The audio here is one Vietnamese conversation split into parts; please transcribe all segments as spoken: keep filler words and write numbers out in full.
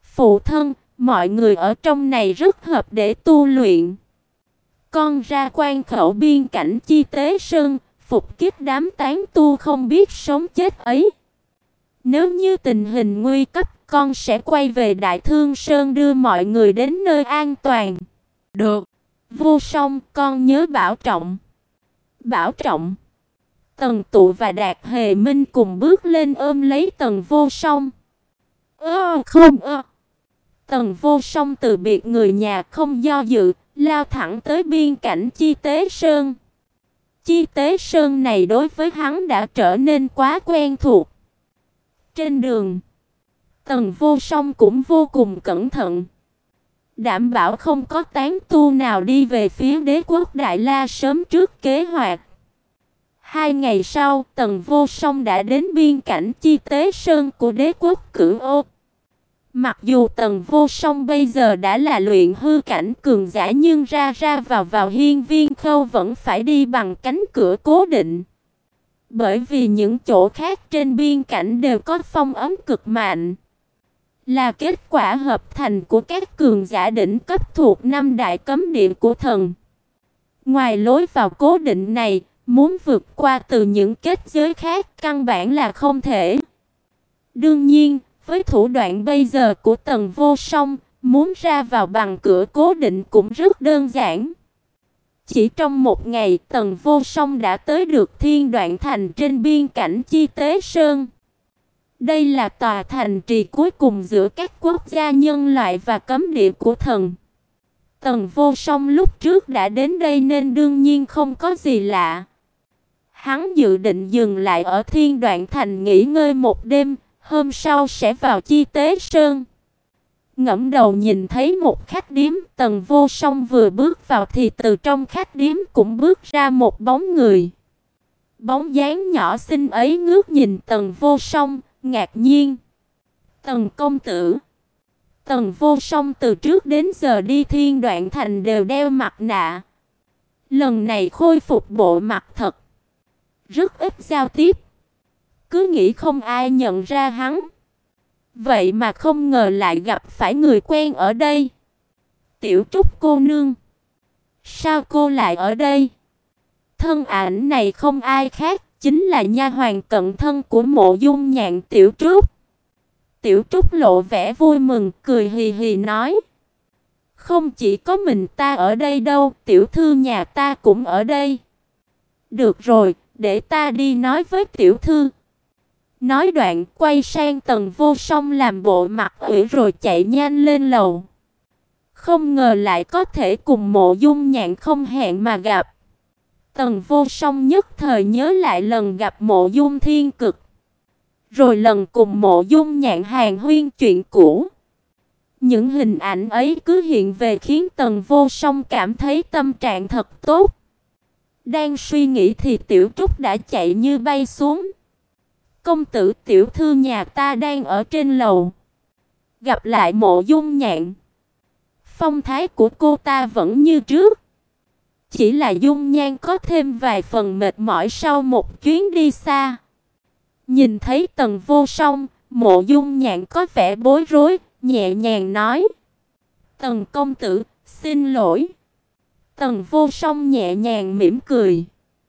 Phụ thân, mọi người ở trong này rất hợp để tu luyện. Con ra quan khẩu biên cảnh Chi Tế Sơn, phục kích đám tán tu không biết sống chết ấy. Nếu như tình hình nguy cấp, con sẽ quay về Đại Thương Sơn đưa mọi người đến nơi an toàn. Được. Vô Song, con nhớ bảo trọng. Bảo trọng. Tần Tụ và Đạt Hề Minh cùng bước lên ôm lấy Tần Vô Song. Ơ không ơ. Tần Vô Song từ biệt người nhà không do dự, lao thẳng tới biên cảnh Chi Tế Sơn. Chi Tế Sơn này đối với hắn đã trở nên quá quen thuộc. Trên đường, Tần Vô Song cũng vô cùng cẩn thận, đảm bảo không có tán tu nào đi về phía đế quốc Đại La sớm trước kế hoạch. Hai ngày sau, Tần Vô Song đã đến biên cảnh Chi Tế Sơn của đế quốc Cửu Ô. Mặc dù Tần Vô Song bây giờ đã là luyện hư cảnh cường giả, nhưng ra ra vào vào Hiên Viên Khâu vẫn phải đi bằng cánh cửa cố định. Bởi vì những chỗ khác trên biên cảnh đều có phong ấn cực mạnh, là kết quả hợp thành của các cường giả đỉnh cấp thuộc năm đại cấm địa của thần. Ngoài lối vào cố định này, muốn vượt qua từ những kết giới khác căn bản là không thể. Đương nhiên, với thủ đoạn bây giờ của Tần Vô Song, muốn ra vào bằng cửa cố định cũng rất đơn giản. Chỉ trong một ngày, Tần Vô Song đã tới được Thiên Đoạn Thành trên biên cảnh Chi Tế Sơn. Đây là tòa thành trì cuối cùng giữa các quốc gia nhân loại và cấm địa của thần. Tần Vô Song lúc trước đã đến đây nên đương nhiên không có gì lạ. Hắn dự định dừng lại ở Thiên Đoạn Thành nghỉ ngơi một đêm, hôm sau sẽ vào Chi Tế Sơn. Ngẫm đầu nhìn thấy một khách điếm, Tần Vô Song vừa bước vào thì từ trong khách điếm cũng bước ra một bóng người. Bóng dáng nhỏ xinh ấy ngước nhìn Tần Vô Song, ngạc nhiên. Tần công tử. Tần Vô Song từ trước đến giờ đi Thiên Đoạn Thành đều đeo mặt nạ. Lần này khôi phục bộ mặt thật, rất ít giao tiếp. Cứ nghĩ không ai nhận ra hắn, vậy mà không ngờ lại gặp phải người quen ở đây. Tiểu Trúc cô nương, sao cô lại ở đây? Thân ảnh này không ai khác, chính là nha hoàn cận thân của Mộ Dung Nhạn, Tiểu Trúc. Tiểu Trúc lộ vẻ vui mừng, cười hì hì nói: không chỉ có mình ta ở đây đâu, tiểu thư nhà ta cũng ở đây. Được rồi, để ta đi nói với tiểu thư. Nói đoạn quay sang Tần Vô Song làm bộ mặt ủy rồi chạy nhanh lên lầu. Không ngờ lại có thể cùng Mộ Dung Nhạn không hẹn mà gặp. Tần Vô Song nhất thời nhớ lại lần gặp Mộ Dung Thiên Cực, rồi lần cùng Mộ Dung Nhạn hàn huyên chuyện cũ. Những hình ảnh ấy cứ hiện về khiến Tần Vô Song cảm thấy tâm trạng thật tốt. Đang suy nghĩ thì Tiểu Trúc đã chạy như bay xuống. Công tử, tiểu thư nhà ta đang ở trên lầu. Gặp lại Mộ Dung Nhạn. Phong thái của cô ta vẫn như trước, chỉ là dung nhan có thêm vài phần mệt mỏi sau một chuyến đi xa. Nhìn thấy Tần Vô Song, Mộ Dung Nhạn có vẻ bối rối, nhẹ nhàng nói: Tần công tử, xin lỗi. Tần Vô Song nhẹ nhàng mỉm cười: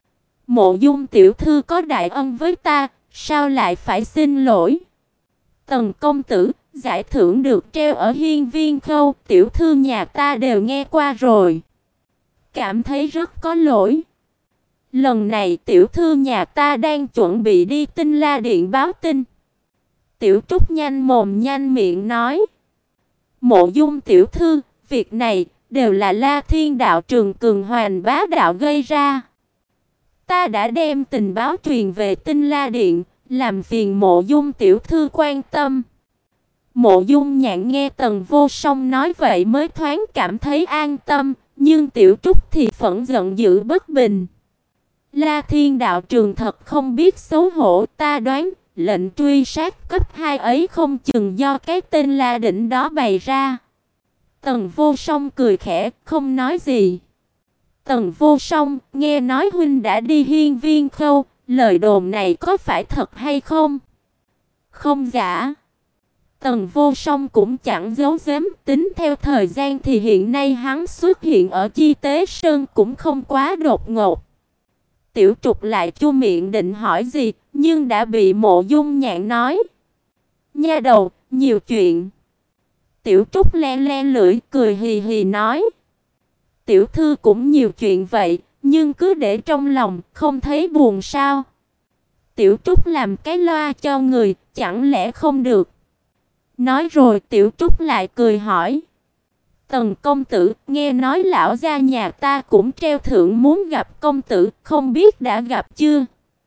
Mộ Dung tiểu thư có đại ân với ta, sao lại phải xin lỗi? Tần công tử, giải thưởng được treo ở Hiên Viên Khâu, tiểu thư nhà ta đều nghe qua rồi, cảm thấy rất có lỗi. Lần này tiểu thư nhà ta đang chuẩn bị đi Tinh La Điện báo tin. Tiểu Trúc nhanh mồm nhanh miệng nói: Mộ Dung tiểu thư, việc này đều là La Thiên đạo trường cường hoành bá đạo gây ra. Ta đã đem tình báo truyền về Tinh La Điện, làm phiền Mộ Dung tiểu thư quan tâm. Mộ Dung Nhạn nghe Tần Vô Song nói vậy mới thoáng cảm thấy an tâm, nhưng Tiểu Trúc thì phẫn giận dữ bất bình. La Thiên đạo trường thật không biết xấu hổ, ta đoán lệnh truy sát cấp hai ấy không chừng do cái tên La Đỉnh đó bày ra. Tần Vô Song cười khẽ, không nói gì. Tần Vô Song, nghe nói huynh đã đi Hiên Viên Khâu, lời đồn này có phải thật hay không? Không giả. Tần Vô Song cũng chẳng giấu giếm, tính theo thời gian thì hiện nay hắn xuất hiện ở Chi Tế Sơn cũng không quá đột ngột. Tiểu Trục lại chu miệng định hỏi gì, nhưng đã bị Mộ Dung Nhạn nói. Nha đầu, nhiều chuyện. Tiểu Trúc le le lưỡi, cười hì hì nói. Tiểu thư cũng nhiều chuyện vậy, nhưng cứ để trong lòng, không thấy buồn sao? Tiểu Trúc làm cái loa cho người, chẳng lẽ không được? Nói rồi Tiểu Trúc lại cười hỏi. Tần công tử, nghe nói lão gia nhà ta cũng treo thưởng muốn gặp công tử, không biết đã gặp chưa?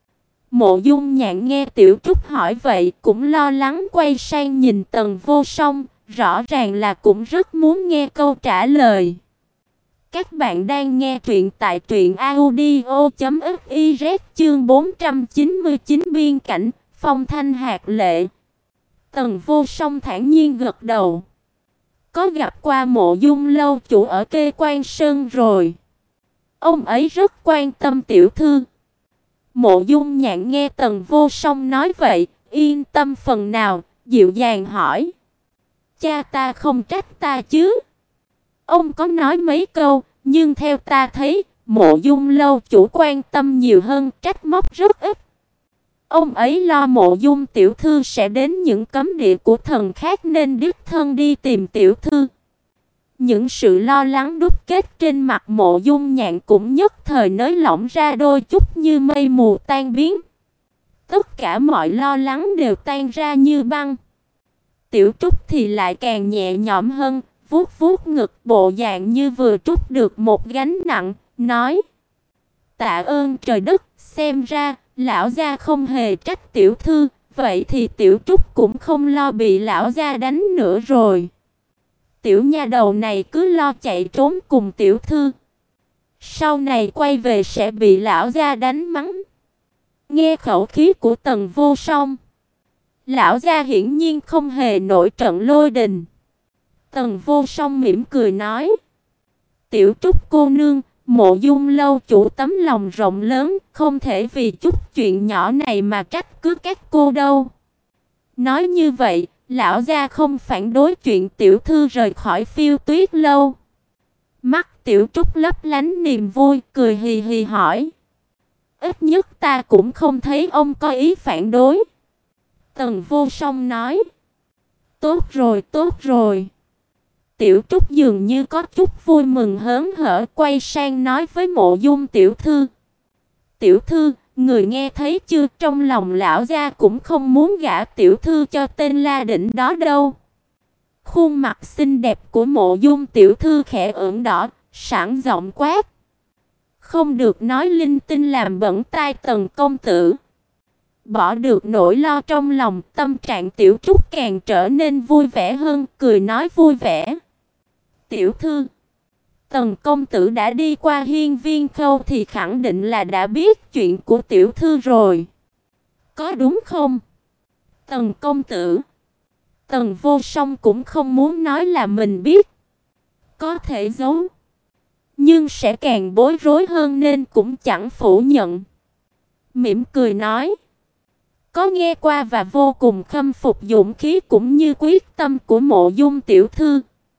Mộ Dung Nhạn nghe Tiểu Trúc hỏi vậy, cũng lo lắng quay sang nhìn Tần Vô Song, rõ ràng là cũng rất muốn nghe câu trả lời. Các bạn đang nghe truyện tại truyện audio chấm fiz chương bốn trăm chín mươi chín biên cảnh, phong thanh hạt lệ. Tần Vô Song thản nhiên gật đầu. Có gặp qua Mộ Dung lâu chủ ở Kê Quan Sơn rồi. Ông ấy rất quan tâm tiểu thư. Mộ Dung Nhạn nghe Tần Vô Song nói vậy, yên tâm phần nào, dịu dàng hỏi. Cha ta không trách ta chứ? Ông có nói mấy câu, nhưng theo ta thấy, Mộ Dung lâu chủ quan tâm nhiều hơn, trách móc rất ít. Ông ấy lo Mộ Dung tiểu thư sẽ đến những cấm địa của thần khác nên đích thân đi tìm tiểu thư. Những sự lo lắng đúc kết trên mặt Mộ Dung Nhạn cũng nhất thời nới lỏng ra đôi chút như mây mù tan biến. Tất cả mọi lo lắng đều tan ra như băng. Tiểu Trúc thì lại càng nhẹ nhõm hơn, vuốt vuốt ngực bộ dạng như vừa trút được một gánh nặng, nói: Tạ ơn trời đất, xem ra lão gia không hề trách tiểu thư, vậy thì Tiểu Trúc cũng không lo bị lão gia đánh nữa rồi. Tiểu nha đầu này cứ lo chạy trốn cùng tiểu thư, sau này quay về sẽ bị lão gia đánh mắng. Nghe khẩu khí của Tần Vô Song, lão gia hiển nhiên không hề nổi trận lôi đình. Tần Vô Song mỉm cười nói: Tiểu Trúc cô nương, Mộ Dung lâu chủ tấm lòng rộng lớn, không thể vì chút chuyện nhỏ này mà trách cứ các cô đâu. Nói như vậy, lão gia không phản đối chuyện tiểu thư rời khỏi Phiêu Tuyết lâu. Mắt Tiểu Trúc lấp lánh niềm vui, cười hì hì hỏi: Ít nhất ta cũng không thấy ông có ý phản đối. Tần Vô Song nói: Tốt rồi, tốt rồi. Tiểu Trúc dường như có chút vui mừng hớn hở, quay sang nói với Mộ Dung tiểu thư: Tiểu thư, người nghe thấy chưa, trong lòng lão gia cũng không muốn gả tiểu thư cho tên La Đỉnh đó đâu. Khuôn mặt xinh đẹp của Mộ Dung tiểu thư khẽ ửng đỏ, sẵn giọng quát: Không được nói linh tinh làm bẩn tai Tần công tử. Bỏ được nỗi lo trong lòng, tâm trạng Tiểu Trúc càng trở nên vui vẻ hơn, cười nói vui vẻ: Tiểu thư, Tần công tử đã đi qua Hiên Viên Khâu thì khẳng định là đã biết chuyện của tiểu thư rồi. Có đúng không? Tần công tử. Tần Vô Song cũng không muốn nói là mình biết. Có thể giấu, nhưng sẽ càng bối rối hơn nên cũng chẳng phủ nhận. Mỉm cười nói: Có nghe qua và vô cùng khâm phục dũng khí cũng như quyết tâm của Mộ Dung tiểu thư.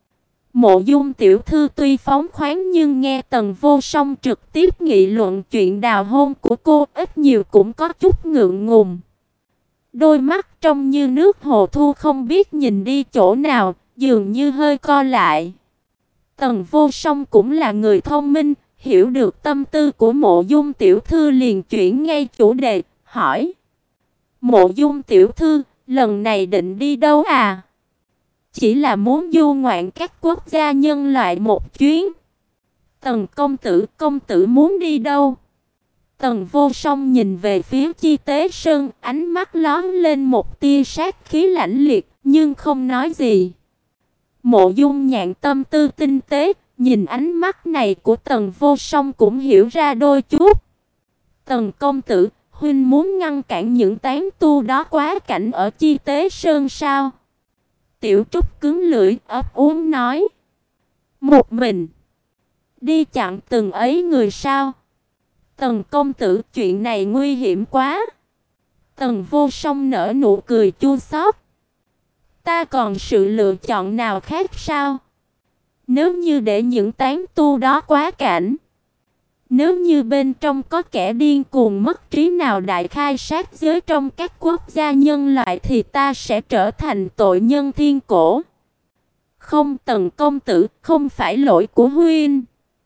Mộ Dung tiểu thư tuy phóng khoáng nhưng nghe Tần Vô Song trực tiếp nghị luận chuyện đào hôn của cô, ít nhiều cũng có chút ngượng ngùng. Đôi mắt trông như nước hồ thu không biết nhìn đi chỗ nào, dường như hơi co lại. Tần Vô Song cũng là người thông minh, hiểu được tâm tư của Mộ Dung tiểu thư liền chuyển ngay chủ đề, hỏi: Mộ Dung tiểu thư, lần này định đi đâu à? Chỉ là muốn du ngoạn các quốc gia nhân loại một chuyến. Tần công tử, công tử muốn đi đâu? Tần Vô Song nhìn về phía Chi Tế Sơn, ánh mắt lóe lên một tia sát khí lạnh liệt, nhưng không nói gì. Mộ Dung Nhạn tâm tư tinh tế, nhìn ánh mắt này của Tần Vô Song cũng hiểu ra đôi chút. Tần công tử, huynh muốn ngăn cản những tán tu đó quá cảnh ở Chi Tế Sơn sao? Tiểu Trúc cứng lưỡi, ấp úng nói: Một mình đi chặn từng ấy người sao? Tần công tử, chuyện này nguy hiểm quá. Tần Vô Song nở nụ cười chua xót. Ta còn sự lựa chọn nào khác sao? Nếu như để những tán tu đó quá cảnh, nếu như bên trong có kẻ điên cuồng mất trí nào đại khai sát giới trong các quốc gia nhân loại thì ta sẽ trở thành tội nhân thiên cổ. Không, Tần công tử, không phải lỗi của huynh.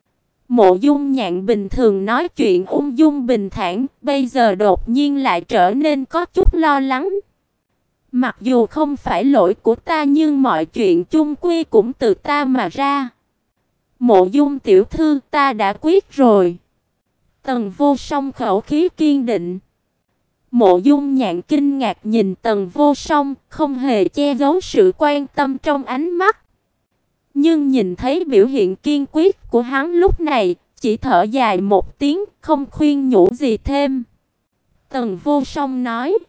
Mộ Dung Nhạn bình thường nói chuyện ung dung bình thản, bây giờ đột nhiên lại trở nên có chút lo lắng. Mặc dù không phải lỗi của ta nhưng mọi chuyện chung quy cũng từ ta mà ra. Mộ Dung tiểu thư, ta đã quyết rồi. Tần Vô Song khẩu khí kiên định. Mộ Dung Nhạn kinh ngạc nhìn Tần Vô Song, không hề che giấu sự quan tâm trong ánh mắt. Nhưng nhìn thấy biểu hiện kiên quyết của hắn lúc này, chỉ thở dài một tiếng, không khuyên nhủ gì thêm. Tần Vô Song nói: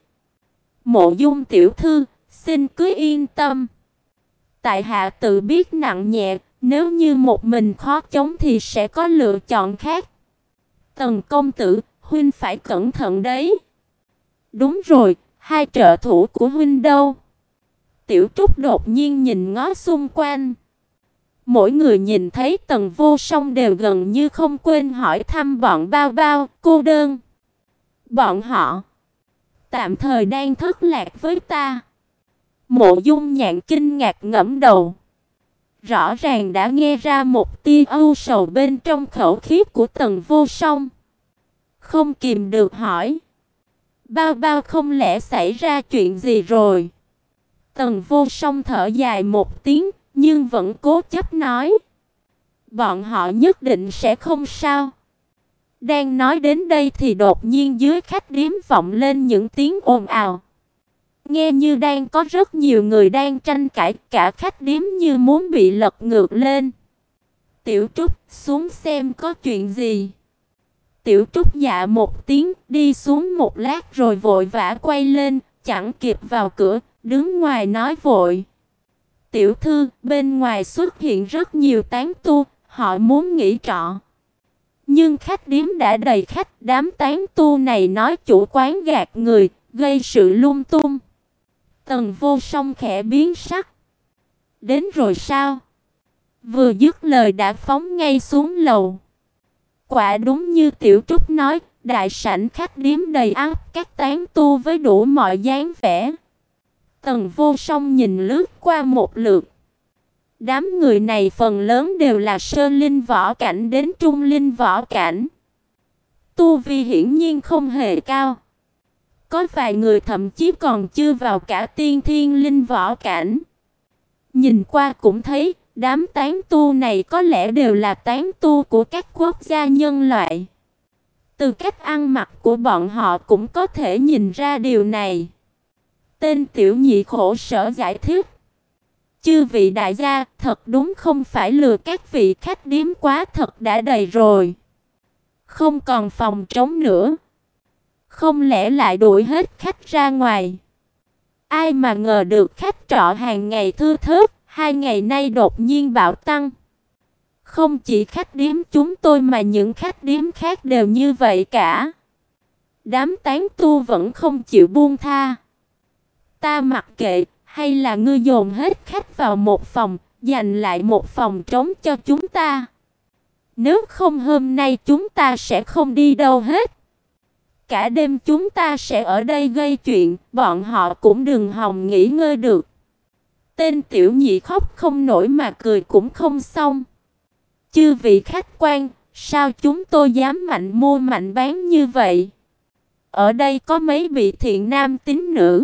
Mộ Dung tiểu thư, xin cứ yên tâm. Tại hạ tự biết nặng nhẹ, nếu như một mình khó chống thì sẽ có lựa chọn khác. Tần công tử, huynh phải cẩn thận đấy. Đúng rồi, hai trợ thủ của huynh đâu? Tiểu Trúc đột nhiên nhìn ngó xung quanh. Mỗi người nhìn thấy Tần Vô Song đều gần như không quên hỏi thăm bọn Bao Bao, cô đơn. Bọn họ tạm thời đang thất lạc với ta. Mộ Dung Nhạn kinh ngạc ngẫm đầu. Rõ ràng đã nghe ra một tia ưu sầu bên trong khẩu khí của Tần Vô Song. Không kìm được hỏi: Bao Bao không lẽ xảy ra chuyện gì rồi? Tần Vô Song thở dài một tiếng, nhưng vẫn cố chấp nói: Bọn họ nhất định sẽ không sao. Đang nói đến đây thì đột nhiên dưới khách điếm vọng lên những tiếng ồn ào. Nghe như đang có rất nhiều người đang tranh cãi, cả khách điếm như muốn bị lật ngược lên. Tiểu Trúc, xuống xem có chuyện gì. Tiểu Trúc dạ một tiếng, đi xuống một lát rồi vội vã quay lên, chẳng kịp vào cửa, đứng ngoài nói vội: Tiểu thư, bên ngoài xuất hiện rất nhiều tán tu, họ muốn nghỉ trọ. Nhưng khách điếm đã đầy khách, đám tán tu này nói chủ quán gạt người, gây sự lung tung. Tần Vô Song khẽ biến sắc. Đến rồi sao? Vừa dứt lời đã phóng ngay xuống lầu. Quả đúng như Tiểu Trúc nói, đại sảnh khách điếm đầy ắp các tán tu với đủ mọi dáng vẻ. Tần Vô Song nhìn lướt qua một lượt. Đám người này phần lớn đều là sơ linh võ cảnh đến trung linh võ cảnh. Tu vi hiển nhiên không hề cao. Có vài người thậm chí còn chưa vào cả tiên thiên linh võ cảnh. Nhìn qua cũng thấy đám tán tu này có lẽ đều là tán tu của các quốc gia nhân loại. Từ cách ăn mặc của bọn họ cũng có thể nhìn ra điều này. Tên tiểu nhị khổ sở giải thích: Chư vị đại gia, thật đúng không phải lừa các vị khách điếm quá, thật đã đầy rồi. Không còn phòng trống nữa. Không lẽ lại đuổi hết khách ra ngoài? Ai mà ngờ được khách trọ hàng ngày thưa thớt, hai ngày nay đột nhiên bạo tăng. Không chỉ khách điếm chúng tôi mà những khách điếm khác đều như vậy cả. Đám tán tu vẫn không chịu buông tha. Ta mặc kệ, hay là ngươi dồn hết khách vào một phòng, dành lại một phòng trống cho chúng ta. Nếu không hôm nay chúng ta sẽ không đi đâu hết. Cả đêm chúng ta sẽ ở đây gây chuyện, bọn họ cũng đừng hòng nghỉ ngơi được. Tên tiểu nhị khóc không nổi mà cười cũng không xong. Chư vị khách quan, sao chúng tôi dám mạnh mua mạnh bán như vậy? Ở đây có mấy vị thiện nam tín nữ.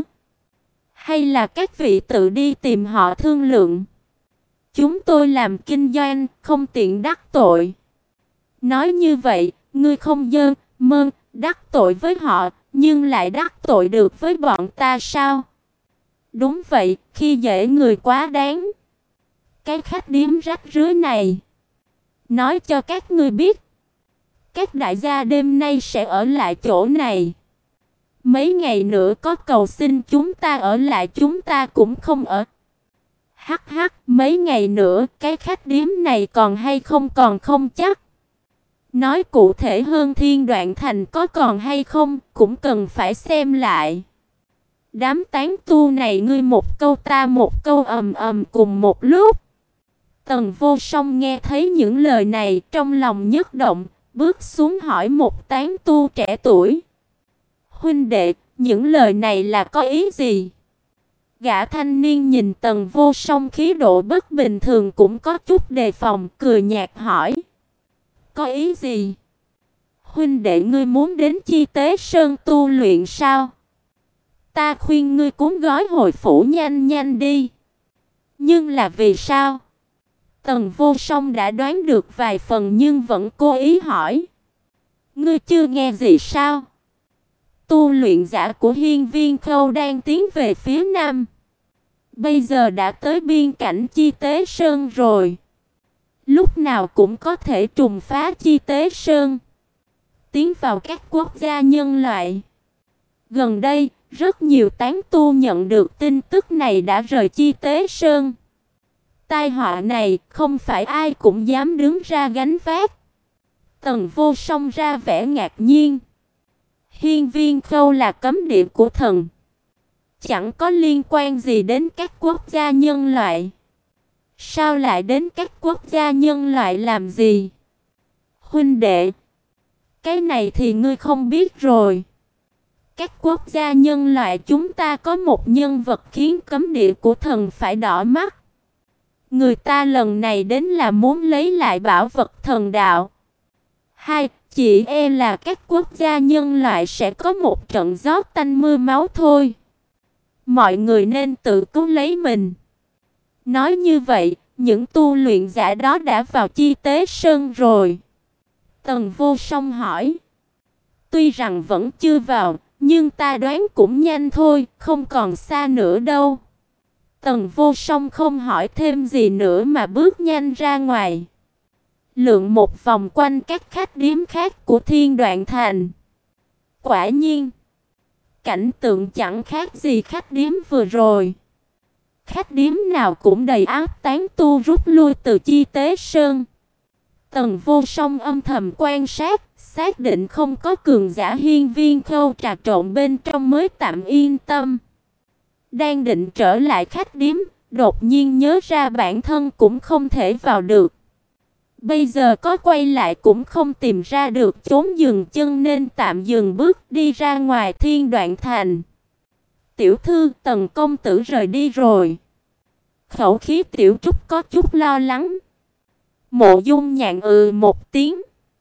Hay là các vị tự đi tìm họ thương lượng? Chúng tôi làm kinh doanh, không tiện đắc tội. Nói như vậy, ngươi không dơ, mơn, đắc tội với họ, nhưng lại đắc tội được với bọn ta sao? Đúng vậy, khi dễ người quá đáng. Cái khách điếm rách rưới này. Nói cho các ngươi biết, các đại gia đêm nay sẽ ở lại chỗ này. Mấy ngày nữa có cầu xin chúng ta ở lại chúng ta cũng không ở. Hắc hắc, mấy ngày nữa cái khách điếm này còn hay không còn không chắc. Nói cụ thể hơn Thiên Đoạn Thành có còn hay không cũng cần phải xem lại. Đám tán tu này ngươi một câu ta một câu ầm ầm cùng một lúc. Tần Vô Song nghe thấy những lời này trong lòng nhất động, bước xuống hỏi một tán tu trẻ tuổi. Huynh đệ, những lời này là có ý gì? Gã thanh niên nhìn Tần Vô Song khí độ bất bình thường cũng có chút đề phòng, cười nhạt hỏi. Có ý gì? Huynh đệ ngươi muốn đến Chi Tế Sơn tu luyện sao? Ta khuyên ngươi cuốn gói hồi phủ nhanh nhanh đi. Nhưng là vì sao? Tần Vô Song đã đoán được vài phần nhưng vẫn cố ý hỏi. Ngươi chưa nghe gì sao? Tu luyện giả của Hiên Viên Khâu đang tiến về phía nam. Bây giờ đã tới biên cảnh Chi Tế Sơn rồi. Lúc nào cũng có thể trùng phá Chi Tế Sơn, tiến vào các quốc gia nhân loại. Gần đây, rất nhiều tán tu nhận được tin tức này đã rời Chi Tế Sơn. Tai họa này không phải ai cũng dám đứng ra gánh vác. Tần Vô Song ra vẻ ngạc nhiên. Hiên Viên Khâu là cấm địa của thần, chẳng có liên quan gì đến các quốc gia nhân loại. Sao lại đến các quốc gia nhân loại làm gì? Huynh đệ, cái này thì ngươi không biết rồi. Các quốc gia nhân loại chúng ta có một nhân vật khiến cấm địa của thần phải đỏ mắt. Người ta lần này đến là muốn lấy lại bảo vật thần đạo. Hai, chỉ e là các quốc gia nhân loại sẽ có một trận gió tanh mưa máu thôi. Mọi người nên tự cứu lấy mình. Nói như vậy, những tu luyện giả đó đã vào Chi Tế Sơn rồi. Tần Vô Song hỏi. Tuy rằng vẫn chưa vào, nhưng ta đoán cũng nhanh thôi, không còn xa nữa đâu. Tần Vô Song không hỏi thêm gì nữa mà bước nhanh ra ngoài. Lượn một vòng quanh các khách điếm khác của Thiên Đoạn Thành. Quả nhiên, cảnh tượng chẳng khác gì khách điếm vừa rồi. Khách điếm nào cũng đầy áp tán tu rút lui từ Chi Tế Sơn. Tần Vô Song âm thầm quan sát, xác định không có cường giả Hiên Viên Khâu trà trộn bên trong mới tạm yên tâm. Đang định trở lại khách điếm, đột nhiên nhớ ra bản thân cũng không thể vào được. Bây giờ có quay lại cũng không tìm ra được chốn dừng chân nên tạm dừng bước đi ra ngoài Thiên Đoạn Thành. Tiểu thư, Tần công tử rời đi rồi. Khẩu khí Tiểu Trúc có chút lo lắng. Mộ Dung Nhạn ừ một tiếng,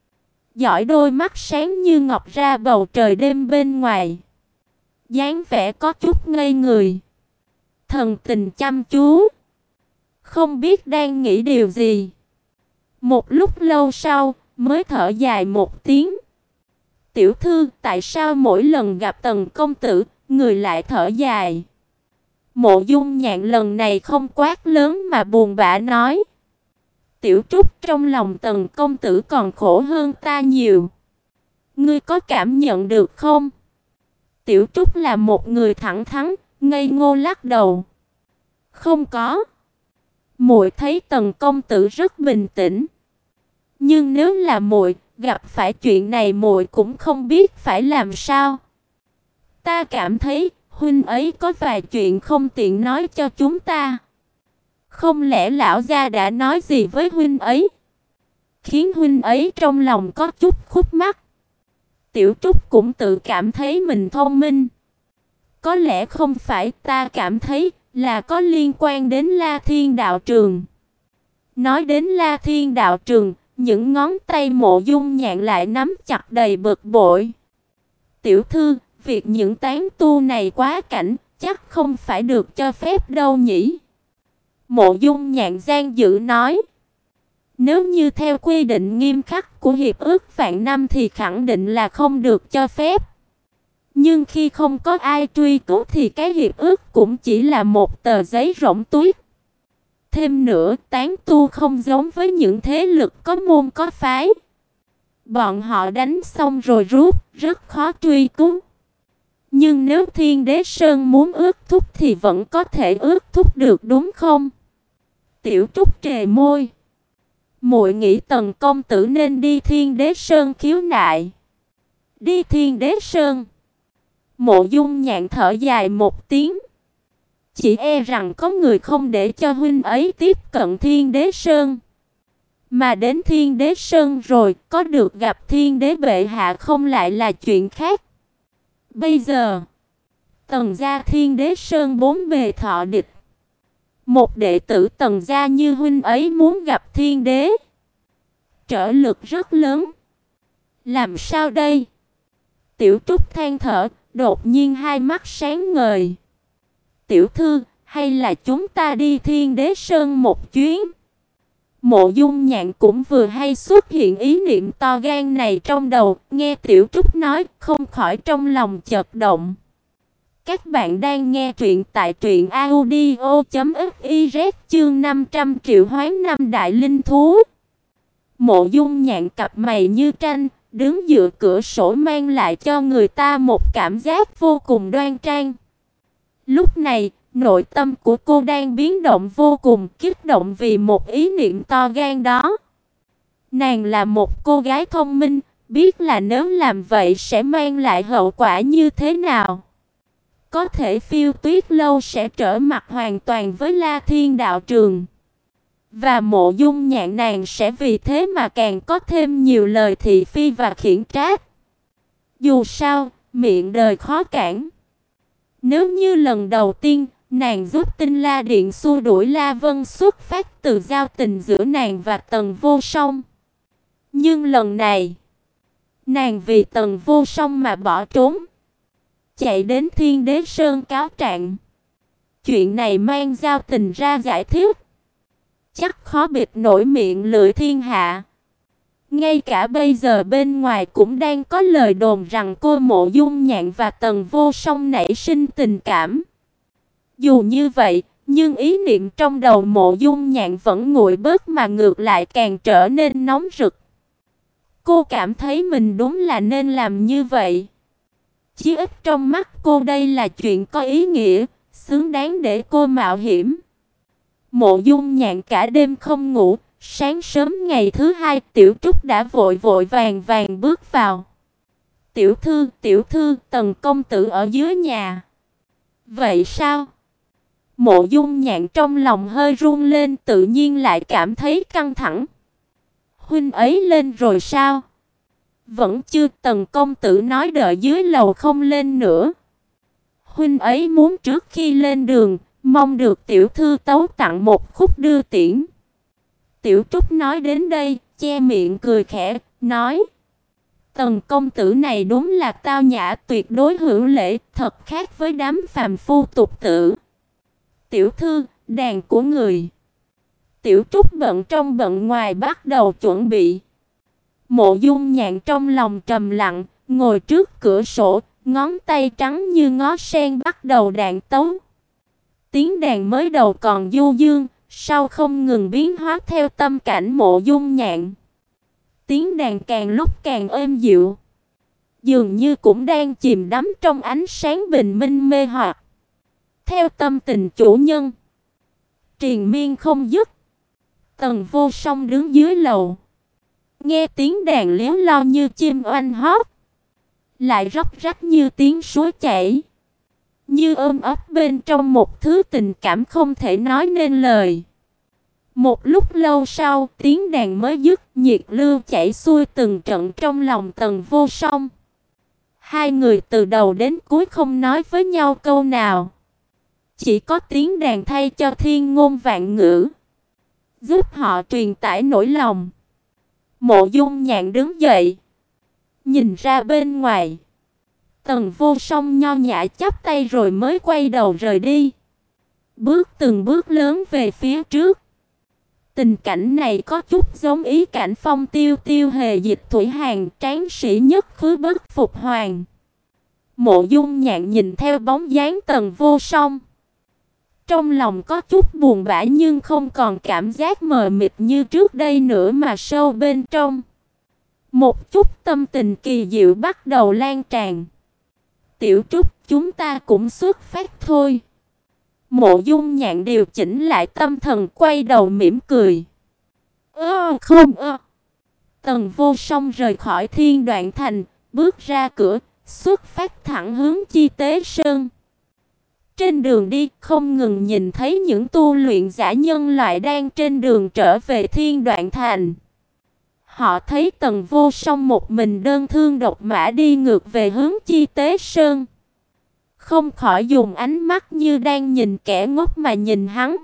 dõi đôi mắt sáng như ngọc ra bầu trời đêm bên ngoài. Dáng vẻ có chút ngây người, thần tình chăm chú, không biết đang nghĩ điều gì. Một lúc lâu sau, mới thở dài một tiếng. Tiểu thư, tại sao mỗi lần gặp Tần công tử, người lại thở dài? Mộ Dung Nhạn lần này không quát lớn mà buồn bã nói. Tiểu Trúc, trong lòng Tần công tử còn khổ hơn ta nhiều. Ngươi có cảm nhận được không? Tiểu Trúc là một người thẳng thắn, ngây ngô lắc đầu. Không có. Muội thấy Tần công tử rất bình tĩnh. Nhưng nếu là muội gặp phải chuyện này, muội cũng không biết phải làm sao. Ta cảm thấy huynh ấy có vài chuyện không tiện nói cho chúng ta. Không lẽ lão gia đã nói gì với huynh ấy, khiến huynh ấy trong lòng có chút khúc mắc? Tiểu Trúc cũng tự cảm thấy mình thông minh. Có lẽ không phải, ta cảm thấy là có liên quan đến La Thiên đạo trường. Nói đến La Thiên đạo trường, những ngón tay Mộ Dung Nhạn lại nắm chặt đầy bực bội. Tiểu thư, việc những tán tu này quá cảnh, chắc không phải được cho phép đâu nhỉ? Mộ Dung Nhạn gian dữ nói. Nếu như theo quy định nghiêm khắc của hiệp ước vạn năm thì khẳng định là không được cho phép. Nhưng khi không có ai truy cứu thì cái hiệp ước cũng chỉ là một tờ giấy rỗng tuyết. Thêm nữa, tán tu không giống với những thế lực có môn có phái. Bọn họ đánh xong rồi rút, rất khó truy cứu. Nhưng nếu Thiên Đế Sơn muốn ước thúc thì vẫn có thể ước thúc được, đúng không? Tiểu Trúc trề môi. Muội nghĩ Tần công tử nên đi Thiên Đế Sơn khiếu nại. Đi Thiên Đế Sơn? Mộ Dung Nhạn thở dài một tiếng. Chỉ e rằng có người không để cho huynh ấy tiếp cận Thiên Đế Sơn. Mà đến Thiên Đế Sơn rồi, có được gặp Thiên Đế bệ hạ không lại là chuyện khác. Bây giờ, Tần gia Thiên Đế Sơn bốn bề thọ địch. Một đệ tử Tần gia như huynh ấy muốn gặp Thiên Đế, trở lực rất lớn. Làm sao đây? Tiểu Trúc than thở, đột nhiên hai mắt sáng ngời. Tiểu thư, hay là chúng ta đi Thiên Đế Sơn một chuyến? Mộ Dung Nhạn cũng vừa hay xuất hiện ý niệm to gan này trong đầu, nghe Tiểu Trúc nói, không khỏi trong lòng chợt động. Các bạn đang nghe truyện tại truyện audio chấm fiz chương năm trăm triệu hoán năm đại linh thú. Mộ Dung Nhạn cặp mày như tranh, đứng dựa cửa sổ mang lại cho người ta một cảm giác vô cùng đoan trang. Lúc này, nội tâm của cô đang biến động vô cùng, kích động vì một ý niệm to gan đó. Nàng là một cô gái thông minh, biết là nếu làm vậy sẽ mang lại hậu quả như thế nào. Có thể Phiêu Tuyết Lâu sẽ trở mặt hoàn toàn với La Thiên đạo trường. Và Mộ Dung Nhạn nàng sẽ vì thế mà càng có thêm nhiều lời thị phi và khiển trách. Dù sao, miệng đời khó cản. Nếu như lần đầu tiên, nàng giúp Tinh La Điện xua đuổi La Vân xuất phát từ giao tình giữa nàng và Tần Vô Song. Nhưng lần này, nàng vì Tần Vô Song mà bỏ trốn, chạy đến Thiên Đế Sơn cáo trạng. Chuyện này mang giao tình ra giải thích, chắc khó bịt nổi miệng lưỡi thiên hạ. Ngay cả bây giờ bên ngoài cũng đang có lời đồn rằng cô Mộ Dung Nhạn và Tần Vô Song nảy sinh tình cảm. Dù như vậy, nhưng ý niệm trong đầu Mộ Dung Nhạn vẫn nguội bớt mà ngược lại càng trở nên nóng rực. Cô cảm thấy mình đúng là nên làm như vậy. Chí ít trong mắt cô đây là chuyện có ý nghĩa, xứng đáng để cô mạo hiểm. Mộ Dung Nhạn cả đêm không ngủ, sáng sớm ngày thứ hai Tiểu Trúc đã vội vội vàng vàng bước vào. Tiểu thư, tiểu thư, Tần công tử ở dưới nhà. Vậy sao? Mộ Dung Nhạn trong lòng hơi run lên, tự nhiên lại cảm thấy căng thẳng. Huynh ấy lên rồi sao? Vẫn chưa, Tần công tử nói đợi dưới lầu không lên nữa. Huynh ấy muốn trước khi lên đường, mong được tiểu thư tấu tặng một khúc đưa tiễn. Tiểu Trúc nói đến đây, che miệng cười khẽ, nói: Tần công tử này đúng là tao nhã, tuyệt đối hữu lễ, thật khác với đám phàm phu tục tử. Tiểu thư, đàn của người. Tiểu Trúc bận trong bận ngoài bắt đầu chuẩn bị. Mộ Dung Nhạn trong lòng trầm lặng, ngồi trước cửa sổ, ngón tay trắng như ngó sen bắt đầu đàn tấu. Tiếng đàn mới đầu còn du dương, sau không ngừng biến hóa theo tâm cảnh Mộ Dung Nhạn. Tiếng đàn càng lúc càng êm dịu, dường như cũng đang chìm đắm trong ánh sáng bình minh mê hoặc. Theo tâm tình chủ nhân, triền miên không dứt. Tần Vô Song đứng dưới lầu, nghe tiếng đàn líu lo như chim oanh hót, lại róc rách như tiếng suối chảy, như ôm ấp bên trong một thứ tình cảm không thể nói nên lời. Một lúc lâu sau, tiếng đàn mới dứt, nhiệt lưu chảy xuôi từng trận trong lòng Tần Vô Song. Hai người từ đầu đến cuối không nói với nhau câu nào, chỉ có tiếng đàn thay cho thiên ngôn vạn ngữ, giúp họ truyền tải nỗi lòng. Mộ Dung Nhạn đứng dậy, nhìn ra bên ngoài. Tần Vô Song nho nhã chắp tay rồi mới quay đầu rời đi, bước từng bước lớn về phía trước. Tình cảnh này có chút giống ý cảnh phong tiêu tiêu hề dịch thủy hàn, tráng sĩ nhất khứ bất phục hoàng. Mộ Dung Nhạn nhìn theo bóng dáng Tần Vô Song, trong lòng có chút buồn bã nhưng không còn cảm giác mờ mịt như trước đây nữa, mà sâu bên trong, một chút tâm tình kỳ diệu bắt đầu lan tràn. Tiểu Trúc, chúng ta cũng xuất phát thôi. Mộ Dung Nhạn điều chỉnh lại tâm thần, quay đầu mỉm cười. Ơ không ơ. Tần Vô Song rời khỏi Thiên Đoạn Thành, bước ra cửa, xuất phát thẳng hướng Chi Tế Sơn. Trên đường đi, không ngừng nhìn thấy những tu luyện giả nhân loại đang trên đường trở về Thiên Đoạn Thành. Họ thấy Tần Vô Song một mình đơn thương độc mã đi ngược về hướng Chi Tế Sơn, không khỏi dùng ánh mắt như đang nhìn kẻ ngốc mà nhìn hắn.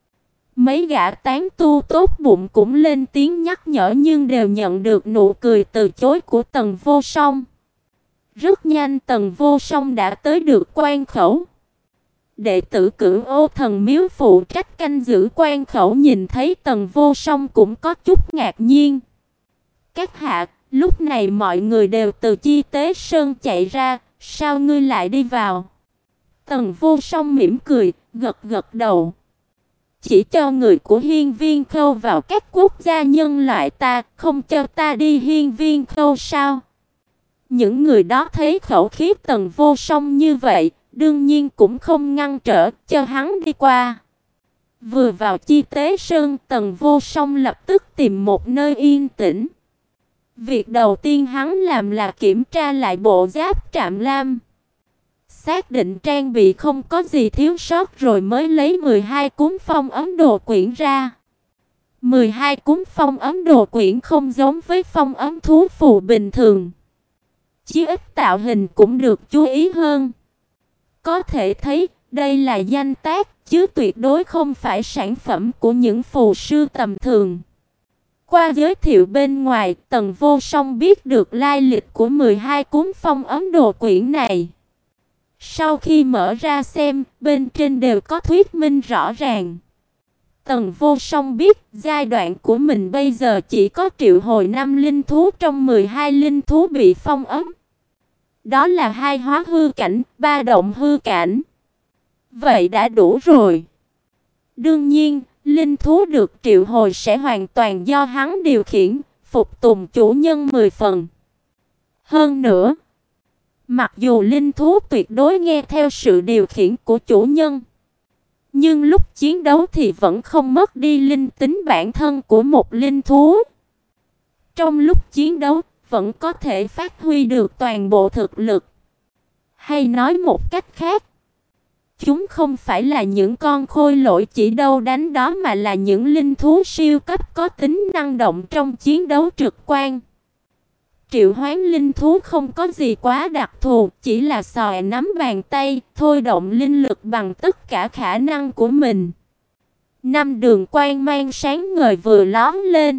Mấy gã tán tu tốt bụng cũng lên tiếng nhắc nhở nhưng đều nhận được nụ cười từ chối của Tần Vô Song. Rất nhanh Tần Vô Song đã tới được quan khẩu. Đệ tử Cửu Ô Thần Miếu phụ trách canh giữ quan khẩu nhìn thấy Tần Vô Song cũng có chút ngạc nhiên. Các hạ, lúc này mọi người đều từ Chi Tế Sơn chạy ra, sao ngươi lại đi vào? Tần Vô Song mỉm cười, gật gật đầu. Chỉ cho người của Hiên Viên Khâu vào các quốc gia nhân loại ta, không cho ta đi Hiên Viên Khâu sao? Những người đó thấy khẩu khí Tần Vô Song như vậy, đương nhiên cũng không ngăn trở, cho hắn đi qua. Vừa vào Chi Tế Sơn, Tần Vô Song lập tức tìm một nơi yên tĩnh. Việc đầu tiên hắn làm là kiểm tra lại bộ giáp Trạm Lam, xác định trang bị không có gì thiếu sót rồi mới lấy mười hai cuốn phong ấn đồ quyển ra. mười hai cuốn phong ấn đồ quyển không giống với phong ấn thú phù bình thường, chí ít tạo hình cũng được chú ý hơn. Có thể thấy đây là danh tác, chứ tuyệt đối không phải sản phẩm của những phù sư tầm thường. Qua giới thiệu bên ngoài, Tần Vô Song biết được lai lịch của mười hai cuốn phong ấn đồ quyển này. Sau khi mở ra xem, bên trên đều có thuyết minh rõ ràng. Tần Vô Song biết giai đoạn của mình bây giờ chỉ có triệu hồi năm linh thú trong mười hai linh thú bị phong ấn. Đó là hai hóa hư cảnh, ba động hư cảnh. Vậy đã đủ rồi. Đương nhiên, linh thú được triệu hồi sẽ hoàn toàn do hắn điều khiển, phục tùng chủ nhân mười phần. Hơn nữa, mặc dù linh thú tuyệt đối nghe theo sự điều khiển của chủ nhân, nhưng lúc chiến đấu thì vẫn không mất đi linh tính bản thân của một linh thú. Trong lúc chiến đấu, vẫn có thể phát huy được toàn bộ thực lực. Hay nói một cách khác, chúng không phải là những con khôi lỗi chỉ đâu đánh đó mà là những linh thú siêu cấp có tính năng động trong chiến đấu trực quan. Triệu hoán linh thú không có gì quá đặc thù, chỉ là xòe nắm bàn tay, thôi động linh lực bằng tất cả khả năng của mình. Năm đường quang mang sáng ngời vừa lóe lên.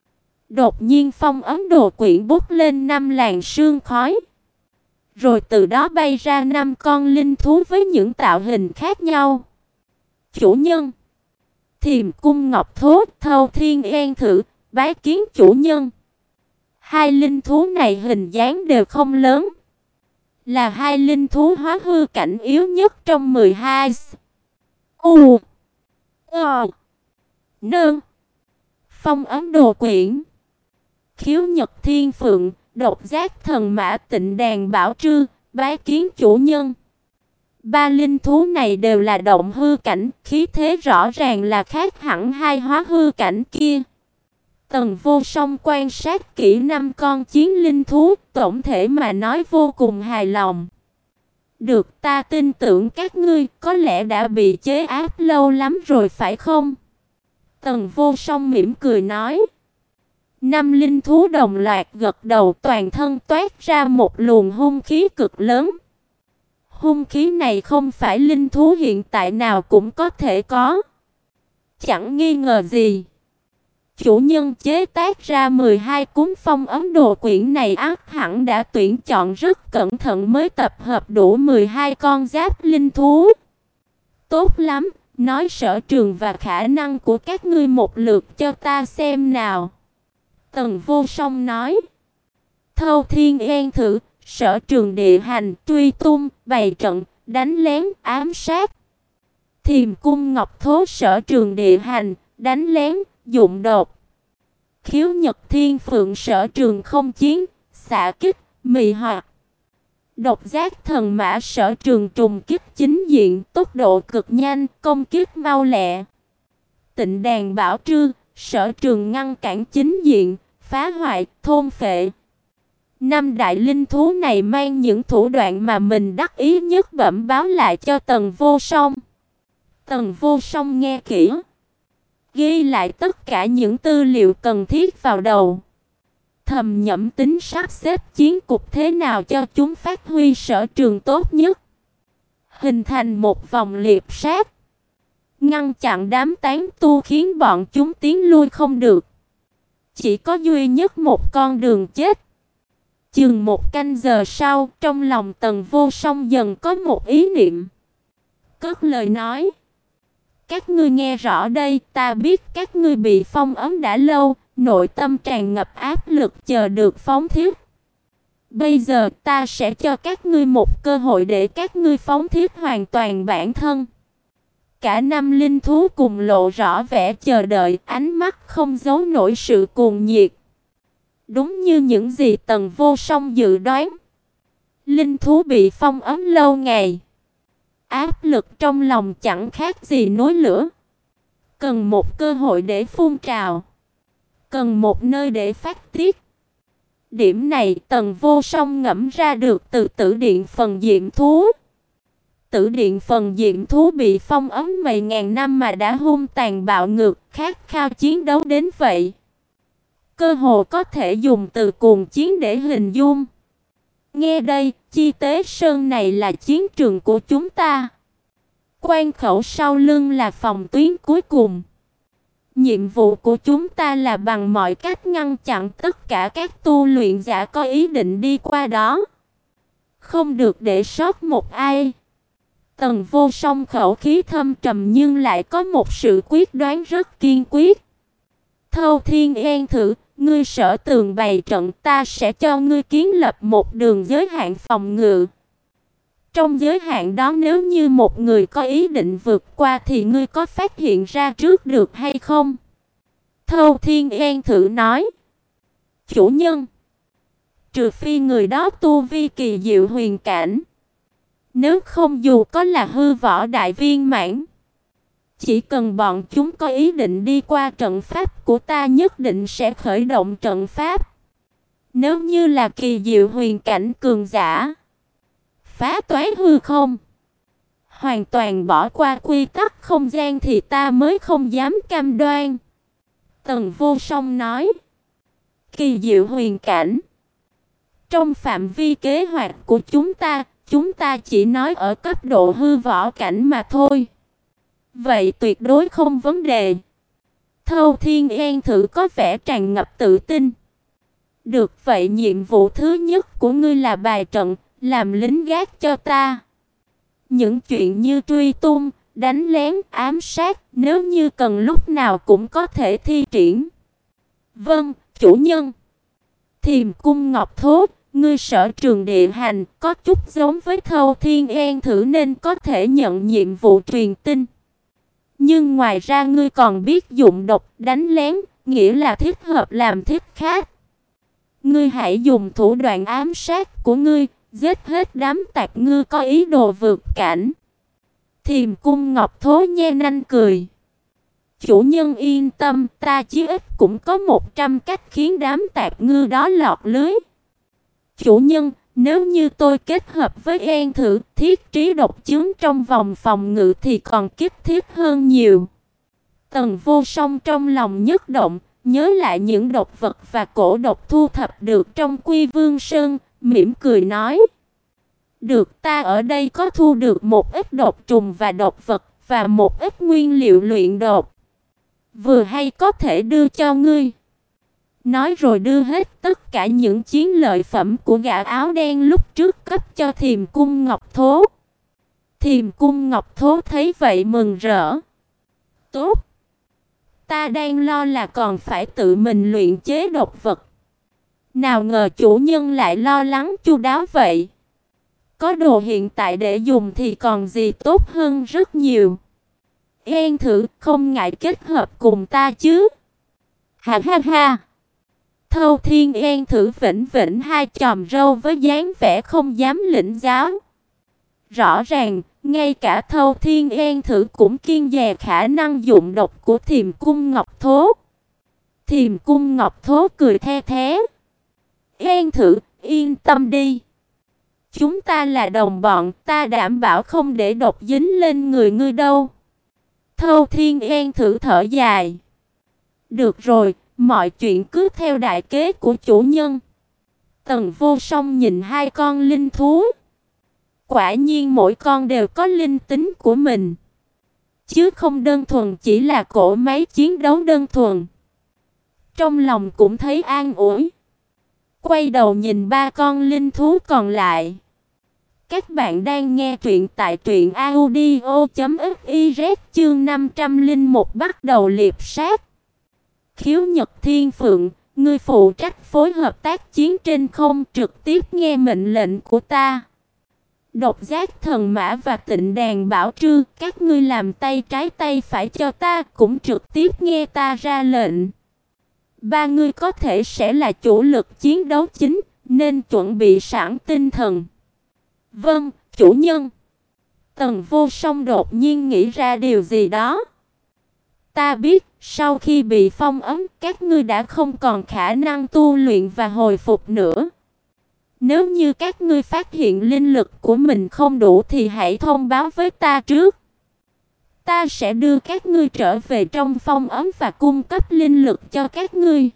Đột nhiên phong ấn đồ quyển bốc lên năm làn sương khói. Rồi từ đó bay ra năm con linh thú với những tạo hình khác nhau. Chủ nhân, Thiềm Cung Ngọc Thố, Thâu Thiên An Thử, bái kiến chủ nhân. Hai linh thú này hình dáng đều không lớn, là hai linh thú hóa hư cảnh yếu nhất trong mười hai. U Ờ Nương Phong ấn đồ quyển. Khiếu Nhật Thiên Phượng, Độc Giác Thần Mã, Tịnh Đàn Bảo Trư, bái kiến chủ nhân. Ba linh thú này đều là động hư cảnh, khí thế rõ ràng là khác hẳn hai hóa hư cảnh kia. Tần Vô Song quan sát kỹ năm con chiến linh thú, tổng thể mà nói vô cùng hài lòng. Được, ta tin tưởng các ngươi có lẽ đã bị chế áp lâu lắm rồi phải không? Tần Vô Song mỉm cười nói. Năm linh thú đồng loạt gật đầu, toàn thân toát ra một luồng hung khí cực lớn. Hung khí này không phải linh thú hiện tại nào cũng có thể có. Chẳng nghi ngờ gì, chủ nhân chế tác ra mười hai cuốn phong ấn đồ quyển này ắt hẳn đã tuyển chọn rất cẩn thận mới tập hợp đủ mười hai con giáp linh thú. Tốt lắm, nói sở trường và khả năng của các ngươi một lượt cho ta xem nào. Tần Vô Song nói. Thâu Thiên An Thử, sở trường địa hành, truy tung, bày trận, đánh lén, ám sát. Thiềm Cung Ngọc Thố, sở trường địa hành, đánh lén, dụng đột. Khiếu Nhật Thiên Phượng, sở trường không chiến, xạ kích, mị hoặc. Độc Giác Thần Mã, sở trường trùng kích chính diện, tốc độ cực nhanh, công kích mau lẹ. Tịnh Đàn Bảo Trư, sở trường ngăn cản chính diện, phá hoại, thôn phệ. Năm đại linh thú này mang những thủ đoạn mà mình đắc ý nhất bẩm báo lại cho Tần Vô Song. Tần Vô Song nghe kỹ, ghi lại tất cả những tư liệu cần thiết vào đầu, thầm nhẩm tính sắp xếp chiến cục thế nào cho chúng phát huy sở trường tốt nhất, hình thành một vòng liệp sát, ngăn chặn đám tán tu khiến bọn chúng tiến lui không được. Chỉ có duy nhất một con đường chết. Chừng một canh giờ sau, trong lòng Tần Vô Song dần có một ý niệm. Cất lời nói: các ngươi nghe rõ đây, ta biết các ngươi bị phong ấn đã lâu, nội tâm tràn ngập áp lực chờ được phóng thích. Bây giờ ta sẽ cho các ngươi một cơ hội để các ngươi phóng thích hoàn toàn bản thân. Cả năm linh thú cùng lộ rõ vẻ chờ đợi, ánh mắt không giấu nổi sự cuồng nhiệt. Đúng như những gì Tần Vô Song dự đoán, linh thú bị phong ấn lâu ngày, áp lực trong lòng chẳng khác gì núi lửa, cần một cơ hội để phun trào, cần một nơi để phát tiết. Điểm này Tần Vô Song ngẫm ra được từ Tử Điện Phần Diệm Thú. Tử Điện Phần Diệm Thú bị phong ấn mấy ngàn năm mà đã hung tàn bạo ngược, khát khao chiến đấu đến vậy. Cơ hồ có thể dùng từ cuồng chiến để hình dung. Nghe đây, Chi Tế Sơn này là chiến trường của chúng ta. Quan khẩu sau lưng là phòng tuyến cuối cùng. Nhiệm vụ của chúng ta là bằng mọi cách ngăn chặn tất cả các tu luyện giả có ý định đi qua đó. Không được để sót một ai. Tần Vô Song khẩu khí thâm trầm nhưng lại có một sự quyết đoán rất kiên quyết. Thâu Thiên Yên Thử, ngươi sở tường bày trận, ta sẽ cho ngươi kiến lập một đường giới hạn phòng ngự. Trong giới hạn đó nếu như một người có ý định vượt qua thì ngươi có phát hiện ra trước được hay không? Thâu Thiên Yên Thử nói. Chủ nhân, trừ phi người đó tu vi kỳ diệu huyền cảnh. Nếu không dù có là hư võ đại viên mãn, chỉ cần bọn chúng có ý định đi qua trận pháp của ta nhất định sẽ khởi động trận pháp. Nếu như là kỳ diệu huyền cảnh cường giả, phá toái hư không, hoàn toàn bỏ qua quy tắc không gian thì ta mới không dám cam đoan. Tần Vô Song nói. Kỳ diệu huyền cảnh. Trong phạm vi kế hoạch của chúng ta, chúng ta chỉ nói ở cấp độ hư võ cảnh mà thôi. Vậy tuyệt đối không vấn đề. Thâu Thiên Yên Thử có vẻ tràn ngập tự tin. Được vậy, nhiệm vụ thứ nhất của ngươi là bài trận, làm lính gác cho ta. Những chuyện như truy tung, đánh lén, ám sát, nếu như cần lúc nào cũng có thể thi triển. Vâng, chủ nhân. Thiềm Cung Ngọc Thố, ngươi sở trường địa hành, có chút giống với Thâu Thiên Yên Thử nên có thể nhận nhiệm vụ truyền tin. Nhưng ngoài ra ngươi còn biết dụng độc, đánh lén, nghĩa là thích hợp làm thích khác. Ngươi hãy dùng thủ đoạn ám sát của ngươi, giết hết đám tạp ngư có ý đồ vượt cảnh. Thiềm Cung Ngọc Thố nhe nanh cười. Chủ nhân yên tâm, ta chí ít cũng có một trăm cách khiến đám tạp ngư đó lọt lưới. Chủ nhân, nếu như tôi kết hợp với Yên Thử thiết trí độc chứng trong vòng phòng ngự thì còn kích thiết hơn nhiều. Tần Vô Song trong lòng nhất động, nhớ lại những độc vật và cổ độc thu thập được trong Quy Vương Sơn, mỉm cười nói. Được, ta ở đây có thu được một ít độc trùng và độc vật và một ít nguyên liệu luyện độc. Vừa hay có thể đưa cho ngươi. Nói rồi đưa hết tất cả những chiến lợi phẩm của gã áo đen lúc trước cấp cho Thiềm Cung Ngọc Thố. Thiềm Cung Ngọc Thố thấy vậy mừng rỡ. Tốt. Ta đang lo là còn phải tự mình luyện chế độc vật. Nào ngờ chủ nhân lại lo lắng chu đáo vậy. Có đồ hiện tại để dùng thì còn gì tốt hơn rất nhiều. Yên Thử không ngại kết hợp cùng ta chứ. Ha ha ha. Thâu Thiên Yên Thử vĩnh vĩnh hai chòm râu với dáng vẻ không dám lĩnh giáo. Rõ ràng, ngay cả Thâu Thiên Yên Thử cũng kiêng dè khả năng dụng độc của Thiềm Cung Ngọc Thố. Thiềm Cung Ngọc Thố cười the thé. Yên Thử, yên tâm đi. Chúng ta là đồng bọn, ta đảm bảo không để độc dính lên người ngươi đâu. Thâu Thiên An thử thở dài. Được rồi, mọi chuyện cứ theo đại kế của chủ nhân. Tần Vô Song nhìn hai con linh thú. Quả nhiên mỗi con đều có linh tính của mình, chứ không đơn thuần chỉ là cỗ máy chiến đấu đơn thuần. Trong lòng cũng thấy an ủi. Quay đầu nhìn ba con linh thú còn lại. Các bạn đang nghe truyện tại truyện audio chấm fiz chương năm trăm lẻ một bắt đầu liệp sát. Khiếu Nhật Thiên Phượng, ngươi phụ trách phối hợp tác chiến trên không, trực tiếp nghe mệnh lệnh của ta. Độc Giác Thần Mã và Tịnh Đàn Bảo Trư, các ngươi làm tay trái tay phải cho ta, cũng trực tiếp nghe ta ra lệnh. Ba ngươi có thể sẽ là chủ lực chiến đấu chính, nên chuẩn bị sẵn tinh thần. Vâng, chủ nhân. Tần Vô Song đột nhiên nghĩ ra điều gì đó. Ta biết, sau khi bị phong ấn, các ngươi đã không còn khả năng tu luyện và hồi phục nữa. Nếu như các ngươi phát hiện linh lực của mình không đủ thì hãy thông báo với ta trước. Ta sẽ đưa các ngươi trở về trong phong ấn và cung cấp linh lực cho các ngươi.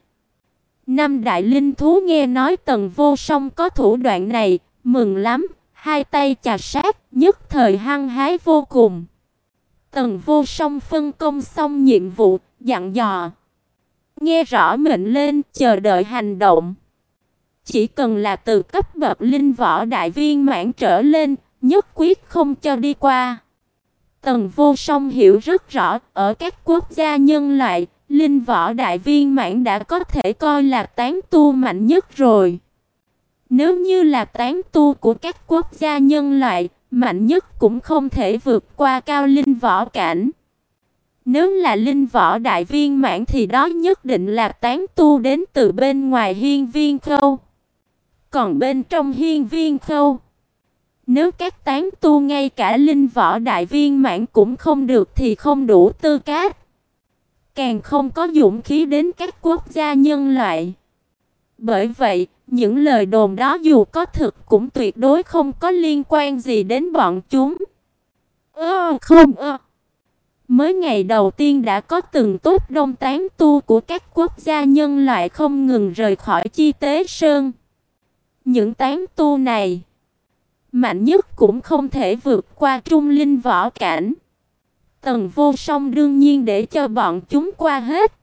Năm đại linh thú nghe nói Tần Vô Song có thủ đoạn này, mừng lắm, hai tay chà sát, nhất thời hăng hái vô cùng. Tần Vô Song phân công xong nhiệm vụ, dặn dò. Nghe rõ mệnh lên, chờ đợi hành động. Chỉ cần là từ cấp bậc linh võ đại viên mãn trở lên, nhất quyết không cho đi qua. Tần Vô Song hiểu rất rõ, ở các quốc gia nhân loại, linh võ đại viên mãn đã có thể coi là tán tu mạnh nhất rồi. Nếu như là tán tu của các quốc gia nhân loại, mạnh nhất cũng không thể vượt qua cao linh võ cảnh. Nếu là linh võ đại viên mãn thì đó nhất định là tán tu đến từ bên ngoài hiên viên khâu. Còn bên trong hiên viên khâu, nếu các tán tu ngay cả linh võ đại viên mãn cũng không được thì không đủ tư cách, càng không có dũng khí đến các quốc gia nhân loại. Bởi vậy, những lời đồn đó dù có thực cũng tuyệt đối không có liên quan gì đến bọn chúng. Ơ không ơ. Mới ngày đầu tiên đã có từng tốt đông tán tu của các quốc gia nhân loại không ngừng rời khỏi Chi Tế Sơn. Những tán tu này, mạnh nhất cũng không thể vượt qua trung linh võ cảnh. Tần Vô Song đương nhiên để cho bọn chúng qua hết,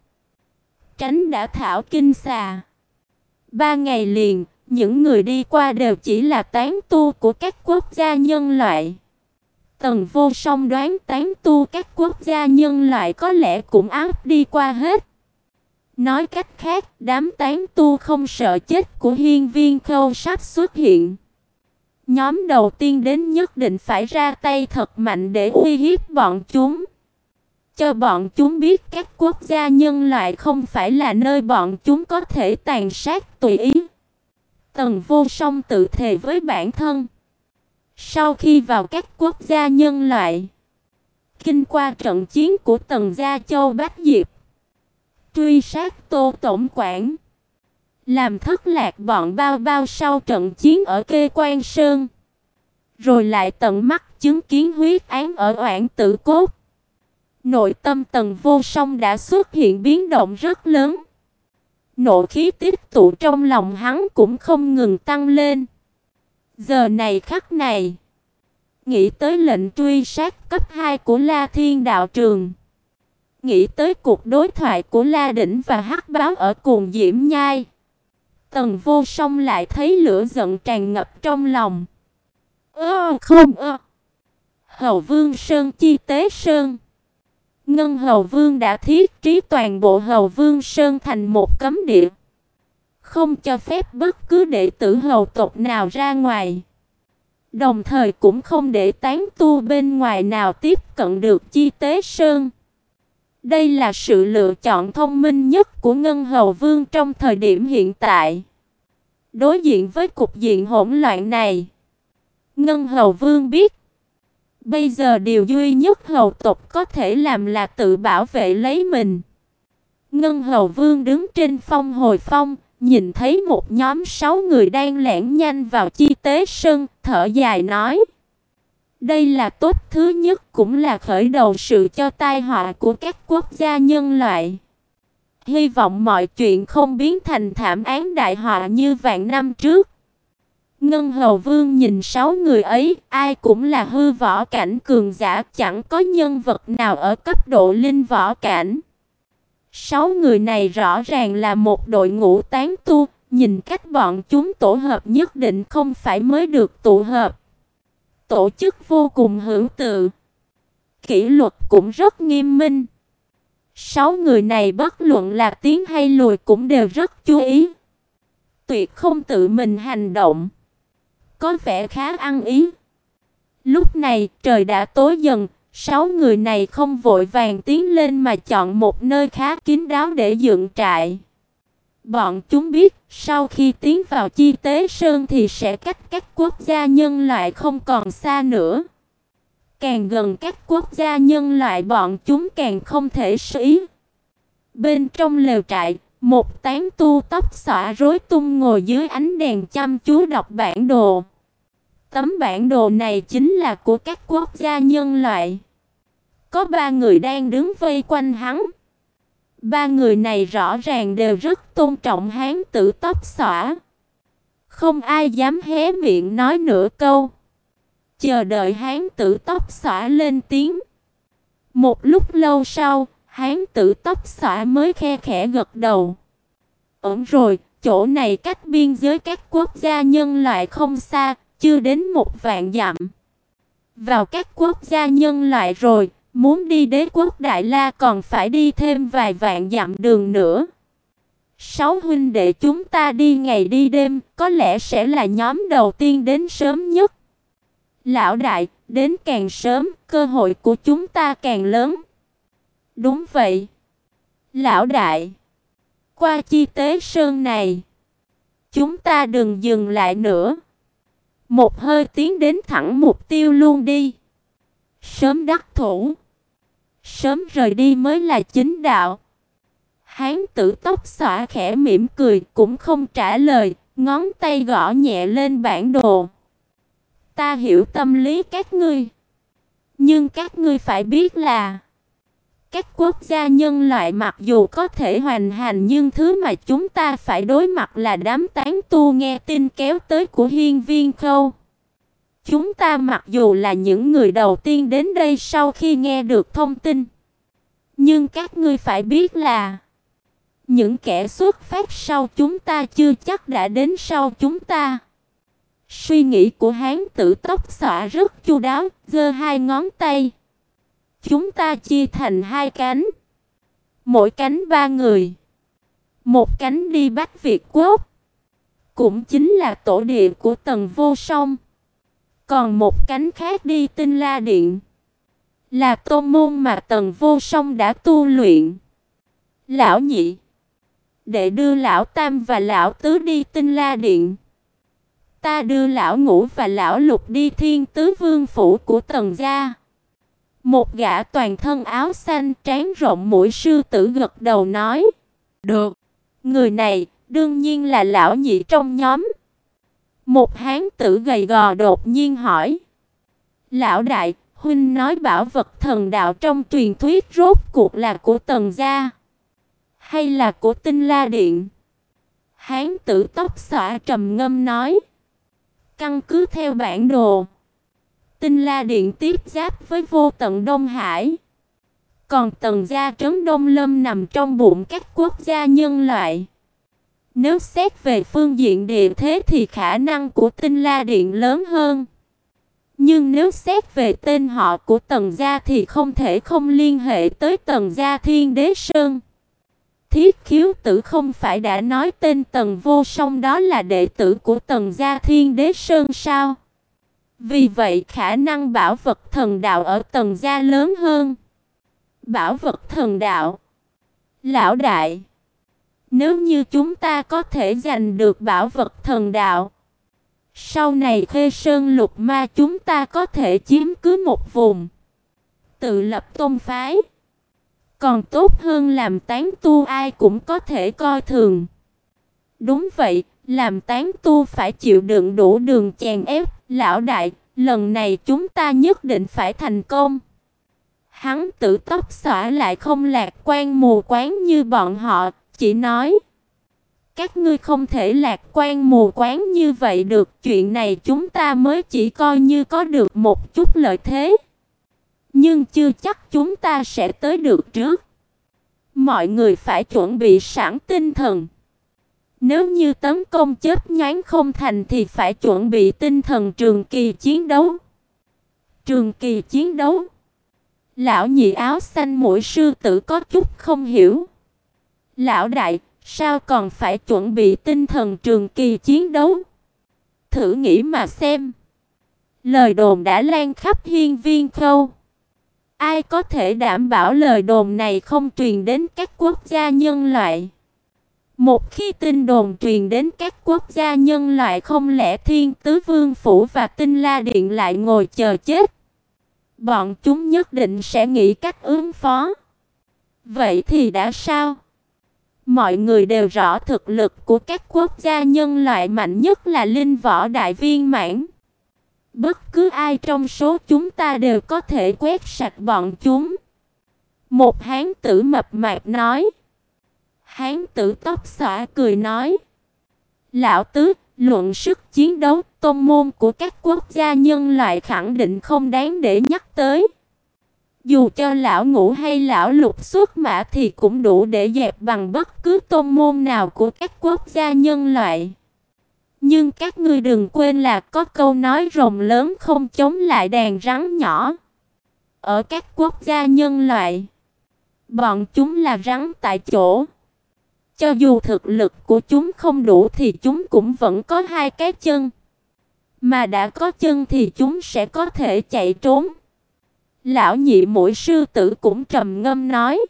tránh đã thảo kinh xà. Ba ngày liền, những người đi qua đều chỉ là tán tu của các quốc gia nhân loại. Tần Vô Song đoán tán tu các quốc gia nhân loại có lẽ cũng áp đi qua hết. Nói cách khác, đám tán tu không sợ chết của hiên viên khâu sắp xuất hiện. Nhóm đầu tiên đến nhất định phải ra tay thật mạnh để uy hiếp bọn chúng. Cho bọn chúng biết các quốc gia nhân loại không phải là nơi bọn chúng có thể tàn sát tùy ý. Tần Vô Song tự thề với bản thân. Sau khi vào các quốc gia nhân loại, kinh qua trận chiến của Tần Gia Châu Bách Diệp, truy sát Tô tổng quản, làm thất lạc bọn bao bao sau trận chiến ở Kê Quan Sơn, rồi lại tận mắt chứng kiến huyết án ở Oản Tử Cốt, nội tâm Tần Vô Song đã xuất hiện biến động rất lớn. Nộ khí tích tụ trong lòng hắn cũng không ngừng tăng lên. Giờ này khắc này, nghĩ tới lệnh truy sát cấp hai của La Thiên Đạo Trường, nghĩ tới cuộc đối thoại của La Đỉnh và Hắc Báo ở Cuồng Diễm Nhai, Tần Vô Song lại thấy lửa giận tràn ngập trong lòng. Ơ không ơ. Hầu Vương Sơn Chi Tế Sơn. Ngân Hầu Vương đã thiết trí toàn bộ Hầu Vương Sơn thành một cấm địa, không cho phép bất cứ đệ tử hầu tộc nào ra ngoài. Đồng thời cũng không để tán tu bên ngoài nào tiếp cận được Chi Tế Sơn. Đây là sự lựa chọn thông minh nhất của Ngân Hầu Vương trong thời điểm hiện tại. Đối diện với cục diện hỗn loạn này, Ngân Hầu Vương biết, bây giờ điều duy nhất hầu tộc có thể làm là tự bảo vệ lấy mình. Ngân Hầu Vương đứng trên phong hồi phong, nhìn thấy một nhóm sáu người đang lẻn nhanh vào Chi Tế Sơn, thở dài nói: đây là tốt thứ nhất, cũng là khởi đầu sự cho tai họa của các quốc gia nhân loại. Hy vọng mọi chuyện không biến thành thảm án đại họa như vạn năm trước. Ngân Hầu Vương nhìn sáu người ấy, ai cũng là hư võ cảnh cường giả, chẳng có nhân vật nào ở cấp độ linh võ cảnh. Sáu người này rõ ràng là một đội ngũ tán tu, nhìn cách bọn chúng tổ hợp nhất định không phải mới được tụ hợp. Tổ chức vô cùng hữu tự, kỷ luật cũng rất nghiêm minh. Sáu người này bất luận là tiến hay lùi cũng đều rất chú ý, tuyệt không tự mình hành động, có vẻ khá ăn ý. Lúc này trời đã tối dần, sáu người này không vội vàng tiến lên mà chọn một nơi khá kín đáo để dựng trại. Bọn chúng biết sau khi tiến vào Chi Tế Sơn thì sẽ cách các quốc gia nhân loại không còn xa nữa. Càng gần các quốc gia nhân loại bọn chúng càng không thể ý. Bên trong lều trại, một tán tu tóc xõa rối tung ngồi dưới ánh đèn chăm chú đọc bản đồ. Tấm bản đồ này chính là của các quốc gia nhân loại. Có ba người đang đứng vây quanh hắn. Ba người này rõ ràng đều rất tôn trọng hán tử tóc xõa. Không ai dám hé miệng nói nửa câu, chờ đợi hán tử tóc xõa lên tiếng. Một lúc lâu sau, hán tử tóc xõa mới khe khẽ gật đầu. Ổn rồi, chỗ này cách biên giới các quốc gia nhân loại không xa, chưa đến một vạn dặm. Vào các quốc gia nhân loại rồi, muốn đi đế quốc Đại La còn phải đi thêm vài vạn dặm đường nữa. Sáu huynh đệ chúng ta đi ngày đi đêm, có lẽ sẽ là nhóm đầu tiên đến sớm nhất. Lão đại, đến càng sớm, cơ hội của chúng ta càng lớn. Đúng vậy. Lão đại, qua Chi Tế Sơn này, chúng ta đừng dừng lại nữa. Một hơi tiến đến thẳng mục tiêu luôn đi. Sớm đắc thủ, sớm rời đi mới là chính đạo. Hán tử tóc xõa khẽ mỉm cười, cũng không trả lời, ngón tay gõ nhẹ lên bản đồ. Ta hiểu tâm lý các ngươi, nhưng các ngươi phải biết là các quốc gia nhân loại mặc dù có thể hoành hành, nhưng thứ mà chúng ta phải đối mặt là đám tán tu nghe tin kéo tới của Hiên Viên Khâu. Chúng ta mặc dù là những người đầu tiên đến đây sau khi nghe được thông tin, nhưng các ngươi phải biết là những kẻ xuất phát sau chúng ta chưa chắc đã đến sau chúng ta. Suy nghĩ của hán tử tóc xõa rất chu đáo, giơ hai ngón tay. Chúng ta chia thành hai cánh, mỗi cánh ba người. Một cánh đi Bắc Việt Quốc, cũng chính là tổ địa của Tần Vô Song. Còn một cánh khác đi Tinh La Điện, là tôn môn mà Tần Vô Song đã tu luyện. Lão nhị, đệ đưa lão tam và lão tứ đi Tinh La Điện. Ta đưa lão ngũ và lão lục đi Thiên Tứ Vương phủ của Tần gia. Một gã toàn thân áo xanh trán rộng mũi sư tử gật đầu nói: được. Người này đương nhiên là lão nhị trong nhóm. Một hán tử gầy gò đột nhiên hỏi: lão đại, huynh nói bảo vật thần đạo trong truyền thuyết rốt cuộc là của Tần gia hay là của Tinh La Điện? Hán tử tóc xõa trầm ngâm nói: căn cứ theo bản đồ, Tinh La Điện tiếp giáp với vô tận Đông Hải, còn Tần gia trấn Đông Lâm nằm trong bụng các quốc gia nhân loại. Nếu xét về phương diện địa thế thì khả năng của Tinh La Điện lớn hơn. Nhưng nếu xét về tên họ của Tần gia thì không thể không liên hệ tới Tần gia Thiên Đế Sơn. Thiết Khiếu Tử không phải đã nói tên Tần Vô Song đó là đệ tử của Tần gia Thiên Đế Sơn sao? Vì vậy khả năng bảo vật thần đạo ở Tần gia lớn hơn. Bảo vật thần đạo? Lão đại, nếu như chúng ta có thể giành được bảo vật thần đạo, sau này Khê Sơn Lục Ma chúng ta có thể chiếm cứ một vùng, tự lập tôn phái. Còn tốt hơn làm tán tu ai cũng có thể coi thường. Đúng vậy, làm tán tu phải chịu đựng đủ đường chèn ép, lão đại, lần này chúng ta nhất định phải thành công. Hắn Tử tóc xõa lại không lạc quan mù quáng như bọn họ, chỉ nói: các ngươi không thể lạc quan mù quáng như vậy được, chuyện này chúng ta mới chỉ coi như có được một chút lợi thế, nhưng chưa chắc chúng ta sẽ tới được trước. Mọi người phải chuẩn bị sẵn tinh thần. Nếu như tấn công chớp nhoáng không thành thì phải chuẩn bị tinh thần trường kỳ chiến đấu. Trường kỳ chiến đấu? Lão nhị áo xanh mũi sư tử có chút không hiểu. Lão đại, sao còn phải chuẩn bị tinh thần trường kỳ chiến đấu? Thử nghĩ mà xem. Lời đồn đã lan khắp Hiên Viên Khâu. Ai có thể đảm bảo lời đồn này không truyền đến các quốc gia nhân loại? Một khi tin đồn truyền đến các quốc gia nhân loại, không lẽ Thiên Tứ Vương Phủ và Tinh La Điện lại ngồi chờ chết? Bọn chúng nhất định sẽ nghĩ cách ứng phó. Vậy thì đã sao? Mọi người đều rõ thực lực của các quốc gia nhân loại mạnh nhất là linh võ đại viên mãn. Bất cứ ai trong số chúng ta đều có thể quét sạch bọn chúng. Một hán tử mập mạp nói. Hán tử tóc xõa cười nói: lão tứ, luận sức chiến đấu, tôn môn của các quốc gia nhân loại khẳng định không đáng để nhắc tới. Dù cho lão ngũ hay lão lục xuất mã thì cũng đủ để dẹp bằng bất cứ tôn môn nào của các quốc gia nhân loại. Nhưng các ngươi đừng quên là có câu nói rồng lớn không chống lại đàn rắn nhỏ. Ở các quốc gia nhân loại, bọn chúng là rắn tại chỗ. Cho dù thực lực của chúng không đủ thì chúng cũng vẫn có hai cái chân. Mà đã có chân thì chúng sẽ có thể chạy trốn. Lão nhị mũi sư tử cũng trầm ngâm nói: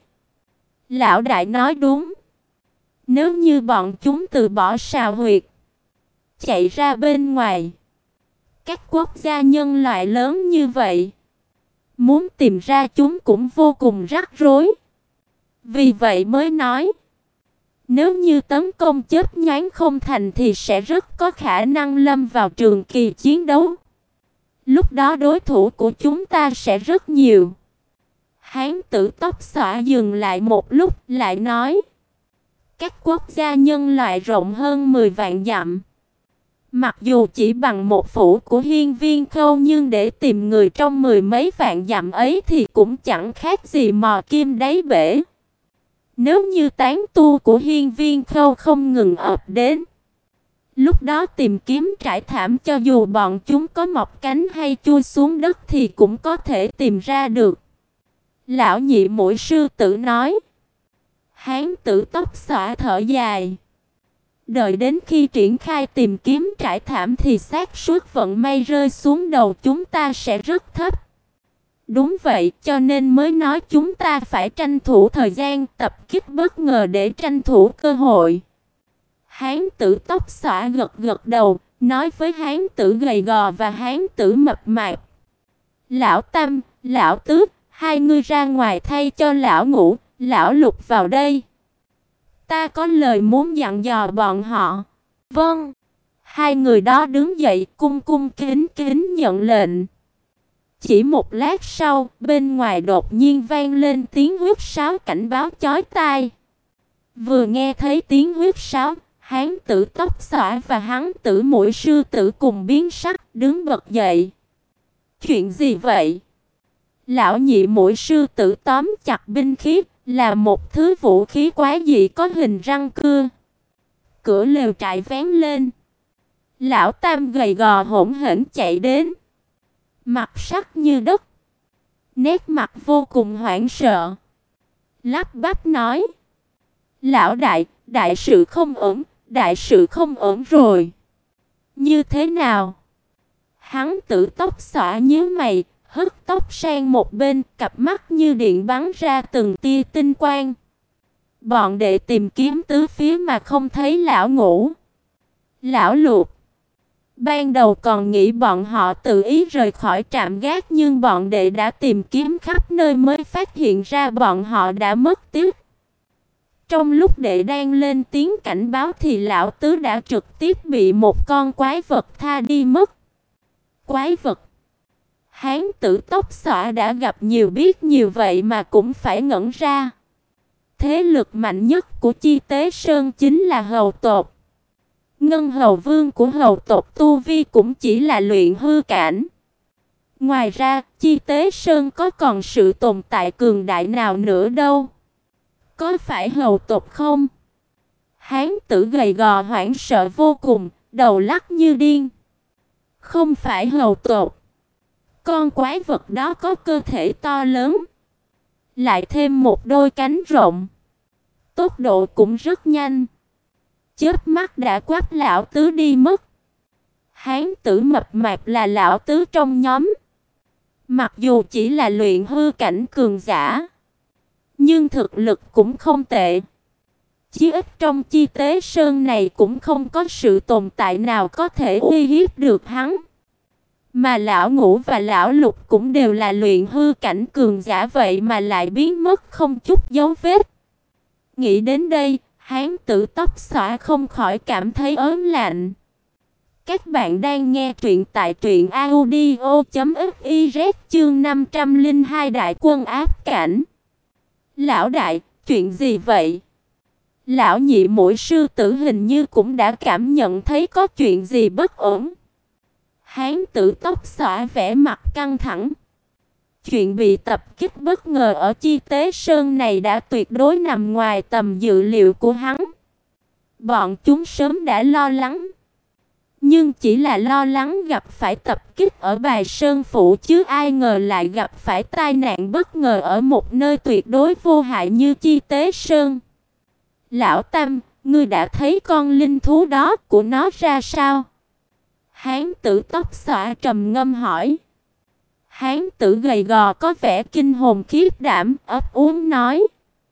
lão đại nói đúng. Nếu như bọn chúng từ bỏ sào huyệt, chạy ra bên ngoài, các quốc gia nhân loại lớn như vậy, muốn tìm ra chúng cũng vô cùng rắc rối. Vì vậy mới nói, nếu như tấn công chớp nhoáng không thành thì sẽ rất có khả năng lâm vào trường kỳ chiến đấu. Lúc đó đối thủ của chúng ta sẽ rất nhiều. Hán tử tóc xõa dừng lại một lúc lại nói: các quốc gia nhân loại rộng hơn mười vạn dặm. Mặc dù chỉ bằng một phủ của Hiên Viên Khâu, nhưng để tìm người trong mười mấy vạn dặm ấy thì cũng chẳng khác gì mò kim đáy bể. Nếu như tán tu của Hiên Viên Khâu không ngừng ập đến, lúc đó tìm kiếm trải thảm, cho dù bọn chúng có mọc cánh hay chui xuống đất thì cũng có thể tìm ra được. Lão nhị mũi sư tử nói. Hán tử tóc xõa thở dài. Đợi đến khi triển khai tìm kiếm trải thảm thì xác suất vận may rơi xuống đầu chúng ta sẽ rất thấp. Đúng vậy, cho nên mới nói chúng ta phải tranh thủ thời gian tập kích bất ngờ để tranh thủ cơ hội. Hán tử tóc xõa gật gật đầu, nói với hán tử gầy gò và hán tử mập mạp: lão tam, lão tứ, hai ngươi ra ngoài thay cho lão ngũ, lão lục vào đây. Ta có lời muốn dặn dò bọn họ. Vâng. Hai người đó đứng dậy cung cung kính kính nhận lệnh. Chỉ một lát sau, bên ngoài đột nhiên vang lên tiếng huýt sáo cảnh báo chói tai. Vừa nghe thấy tiếng huýt sáo, hán tử tóc xõa và hán tử mũi sư tử cùng biến sắc, đứng bật dậy. Chuyện gì vậy? Lão nhị mũi sư tử tóm chặt binh khí, là một thứ vũ khí quái dị có hình răng cưa. Cửa lều trại vén lên. Lão tam gầy gò hỗn hển chạy đến, mặt sắc như đất, nét mặt vô cùng hoảng sợ, lắp bắp nói: lão đại, đại sự không ổn, đại sự không ổn rồi. Như thế nào? Hắn tử tóc xõa nhíu mày, hất tóc sang một bên, cặp mắt như điện bắn ra từng tia tinh quang. Bọn đệ tìm kiếm tứ phía mà không thấy lão ngũ, lão lục. Ban đầu còn nghĩ bọn họ tự ý rời khỏi trạm gác, nhưng bọn đệ đã tìm kiếm khắp nơi mới phát hiện ra bọn họ đã mất tích. Trong lúc đệ đang lên tiếng cảnh báo thì lão tứ đã trực tiếp bị một con quái vật tha đi mất. Quái vật? Hán tử tóc xõa đã gặp nhiều biết nhiều vậy mà cũng phải ngẩn ra. Thế lực mạnh nhất của Chi Tế Sơn chính là hầu tộc. Ngân hầu vương của hầu tộc tu vi cũng chỉ là luyện hư cảnh. Ngoài ra, Chi Tế Sơn có còn sự tồn tại cường đại nào nữa đâu. Có phải hầu tộc không? Hán tử gầy gò hoảng sợ vô cùng, đầu lắc như điên. Không phải hầu tộc. Con quái vật đó có cơ thể to lớn, lại thêm một đôi cánh rộng, tốc độ cũng rất nhanh. Chớp mắt đã quắp lão tứ đi mất. Hán tử mập mạp là lão tứ trong nhóm. Mặc dù chỉ là luyện hư cảnh cường giả, nhưng thực lực cũng không tệ. Chí ít trong Chi Tế Sơn này cũng không có sự tồn tại nào có thể uy hiếp được hắn. Mà lão Ngũ và lão Lục cũng đều là luyện hư cảnh cường giả, vậy mà lại biến mất không chút dấu vết. Nghĩ đến đây, hán tử tóc xõa không khỏi cảm thấy ớn lạnh. Các bạn đang nghe truyện tại truyện audio chấm fiz chương năm trăm lẻ hai Đại quân áp cảnh. Lão đại, chuyện gì vậy? Lão nhị mũi sư tử hình như cũng đã cảm nhận thấy có chuyện gì bất ổn. Hán tử tóc xõa vẻ mặt căng thẳng. Chuyện bị tập kích bất ngờ ở Chi Tế Sơn này đã tuyệt đối nằm ngoài tầm dự liệu của hắn. Bọn chúng sớm đã lo lắng, nhưng chỉ là lo lắng gặp phải tập kích ở Bài Sơn Phủ, chứ ai ngờ lại gặp phải tai nạn bất ngờ ở một nơi tuyệt đối vô hại như Chi Tế Sơn. Lão Tam, ngươi đã thấy con linh thú đó của nó ra sao? Hán tử tóc xõa trầm ngâm hỏi. Hán tử gầy gò có vẻ kinh hồn khiếp đảm, ấp úng nói.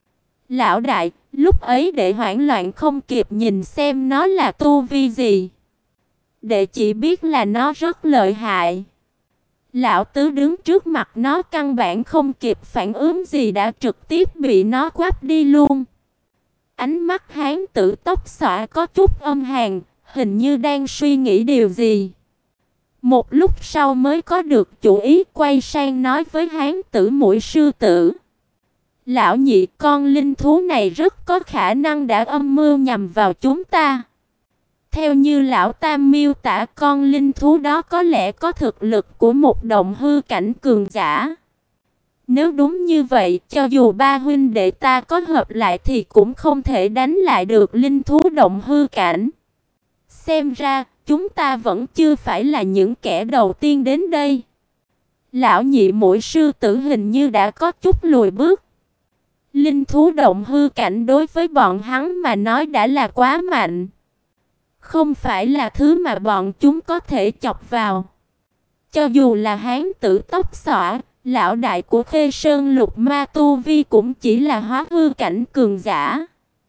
Lão đại, lúc ấy đệ hoảng loạn không kịp nhìn xem nó là tu vi gì. Đệ chỉ biết là nó rất lợi hại. Lão tứ đứng trước mặt nó căn bản không kịp phản ứng gì đã trực tiếp bị nó quắp đi luôn. Ánh mắt hán tử tóc xõa có chút âm hàn, hình như đang suy nghĩ điều gì. Một lúc sau mới có được chủ ý, quay sang nói với hán tử mũi sư tử. Lão nhị, con linh thú này rất có khả năng đã âm mưu nhằm vào chúng ta. Theo như lão Tam miêu tả, con linh thú đó có lẽ có thực lực của một động hư cảnh cường giả. Nếu đúng như vậy, cho dù ba huynh đệ ta có hợp lại thì cũng không thể đánh lại được linh thú động hư cảnh. Xem ra, chúng ta vẫn chưa phải là những kẻ đầu tiên đến đây. Lão nhị mũi sư tử hình như đã có chút lùi bước. Linh thú động hư cảnh đối với bọn hắn mà nói đã là quá mạnh. Không phải là thứ mà bọn chúng có thể chọc vào. Cho dù là hán tử tóc xõa, lão đại của Khê Sơn Lục Ma tu vi cũng chỉ là hóa hư cảnh cường giả.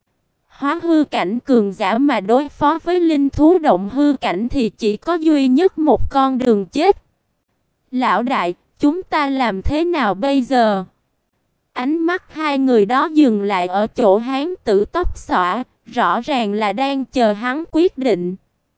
Hóa hư cảnh cường giả mà đối phó với linh thú động hư cảnh thì chỉ có duy nhất một con đường chết. Lão đại, chúng ta làm thế nào bây giờ? Ánh mắt hai người đó dừng lại ở chỗ hán tử tóc xõa, rõ ràng là đang chờ hắn quyết định.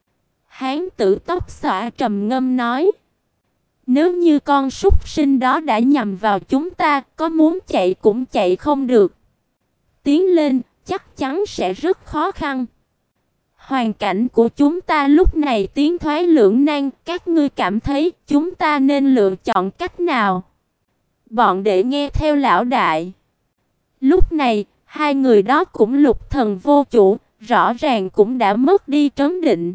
Hán tử tóc xõa trầm ngâm nói. Nếu như con súc sinh đó đã nhằm vào chúng ta, có muốn chạy cũng chạy không được. Tiến lên, chắc chắn sẽ rất khó khăn. Hoàn cảnh của chúng ta lúc này tiến thoái lưỡng nan, các ngươi cảm thấy chúng ta nên lựa chọn cách nào? Bọn đệ nghe theo lão đại. Lúc này, hai người đó cũng lục thần vô chủ, rõ ràng cũng đã mất đi trấn định.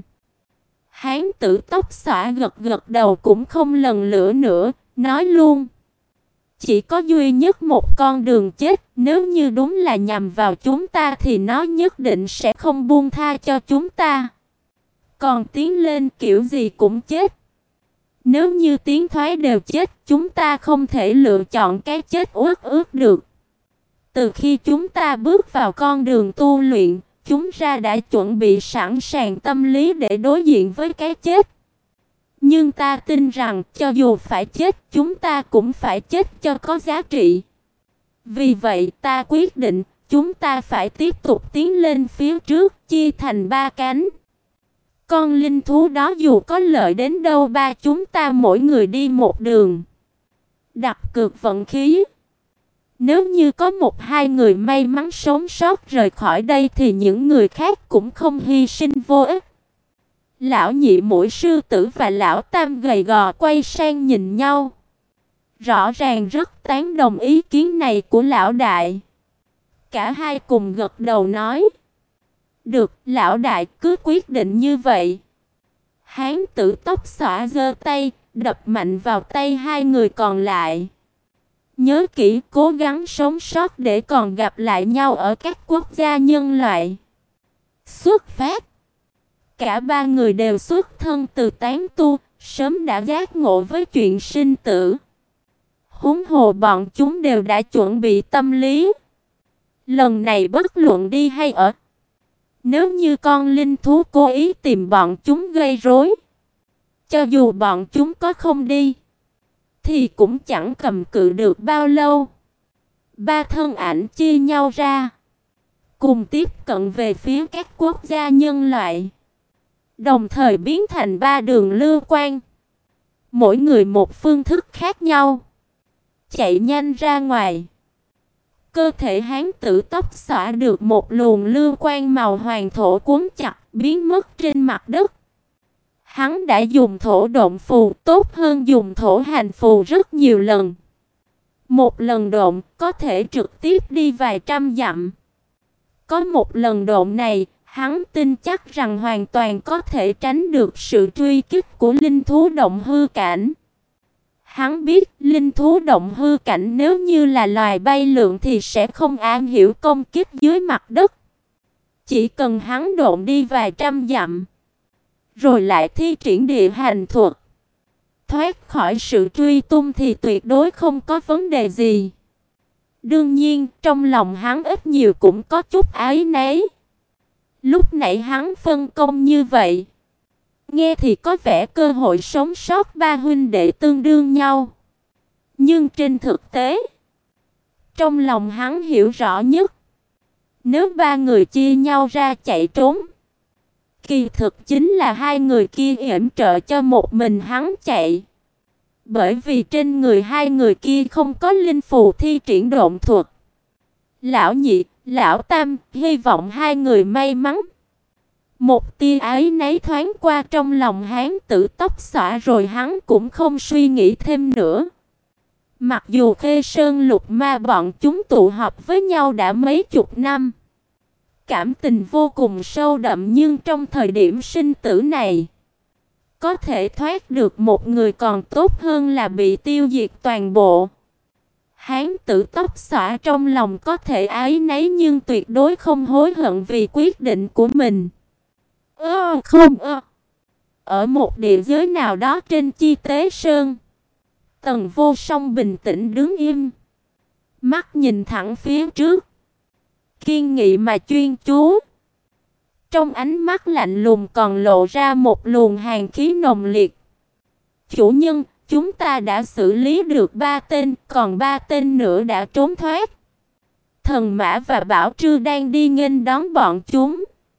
Hán tử tóc xõa gật gật đầu cũng không lần lnữa nữa, nói luôn. Chỉ có duy nhất một con đường chết, nếu như đúng là nhằm vào chúng ta thì nó nhất định sẽ không buông tha cho chúng ta. Còn tiến lên kiểu gì cũng chết. Nếu như tiến thoái đều chết, chúng ta không thể lựa chọn cái chết uất ước được. Từ khi chúng ta bước vào con đường tu luyện, chúng ta đã chuẩn bị sẵn sàng tâm lý để đối diện với cái chết. Nhưng ta tin rằng cho dù phải chết, chúng ta cũng phải chết cho có giá trị. Vì vậy ta quyết định chúng ta phải tiếp tục tiến lên phía trước, chia thành ba cánh. Con linh thú đó dù có lợi đến đâu, ba chúng ta mỗi người đi một đường. Đặt cược vận khí. Nếu như có một hai người may mắn sống sót rời khỏi đây thì những người khác cũng không hy sinh vô ích. Lão nhị mũi sư tử và lão tam gầy gò quay sang nhìn nhau. Rõ ràng rất tán đồng ý kiến này của lão đại. Cả hai cùng gật đầu nói. Được, lão đại cứ quyết định như vậy. Hán tử tóc xõa giơ tay, đập mạnh vào tay hai người còn lại. Nhớ kỹ, cố gắng sống sót để còn gặp lại nhau ở các quốc gia nhân loại. Xuất phát. Cả ba người đều xuất thân từ tán tu, sớm đã giác ngộ với chuyện sinh tử. Huống hồ bọn chúng đều đã chuẩn bị tâm lý. Lần này bất luận đi hay ở, nếu như con linh thú cố ý tìm bọn chúng gây rối, cho dù bọn chúng có không đi, thì cũng chẳng cầm cự được bao lâu. Ba thân ảnh chia nhau ra, cùng tiếp cận về phía các quốc gia nhân loại, đồng thời biến thành ba đường lưu quang, mỗi người một phương thức khác nhau, chạy nhanh ra ngoài. Cơ thể hán tử tóc xõa được một luồng lưu quang màu hoàng thổ cuốn chặt, biến mất trên mặt đất. Hắn đã dùng thổ độn phù, tốt hơn dùng thổ hành phù rất nhiều lần. Một lần độn có thể trực tiếp đi vài trăm dặm. Có một lần độn này, hắn tin chắc rằng hoàn toàn có thể tránh được sự truy kích của linh thú động hư cảnh. Hắn biết linh thú động hư cảnh nếu như là loài bay lượn thì sẽ không am hiểu công kích dưới mặt đất. Chỉ cần hắn độn đi vài trăm dặm, rồi lại thi triển địa hành thuật, thoát khỏi sự truy tung thì tuyệt đối không có vấn đề gì. Đương nhiên, trong lòng hắn ít nhiều cũng có chút áy náy. Lúc nãy hắn phân công như vậy, nghe thì có vẻ cơ hội sống sót ba huynh đệ tương đương nhau. Nhưng trên thực tế, trong lòng hắn hiểu rõ nhất, nếu ba người chia nhau ra chạy trốn, kỳ thực chính là hai người kia yểm trợ cho một mình hắn chạy. Bởi vì trên người hai người kia không có linh phù thi triển độn thuật. Lão nhị, lão tam, hy vọng hai người may mắn. Một tia áy náy thoáng qua trong lòng hán tử tóc xõa rồi hắn cũng không suy nghĩ thêm nữa. Mặc dù Khê Sơn Lục Ma bọn chúng tụ họp với nhau đã mấy chục năm, cảm tình vô cùng sâu đậm, nhưng trong thời điểm sinh tử này, có thể thoát được một người còn tốt hơn là bị tiêu diệt toàn bộ. Hán tử tóc xõa trong lòng có thể áy náy nhưng tuyệt đối không hối hận vì quyết định của mình. Ơ không ơ. Ở một địa giới nào đó trên Chi Tế Sơn, Tần Vô Song bình tĩnh đứng im, mắt nhìn thẳng phía trước, kiên nghị mà chuyên chú. Trong ánh mắt lạnh lùng còn lộ ra một luồng hàn khí nồng liệt. Chủ nhân, chúng ta đã xử lý được ba tên, còn ba tên nữa đã trốn thoát. Thần Mã và Bảo Trư đang đi nghênh đón bọn chúng.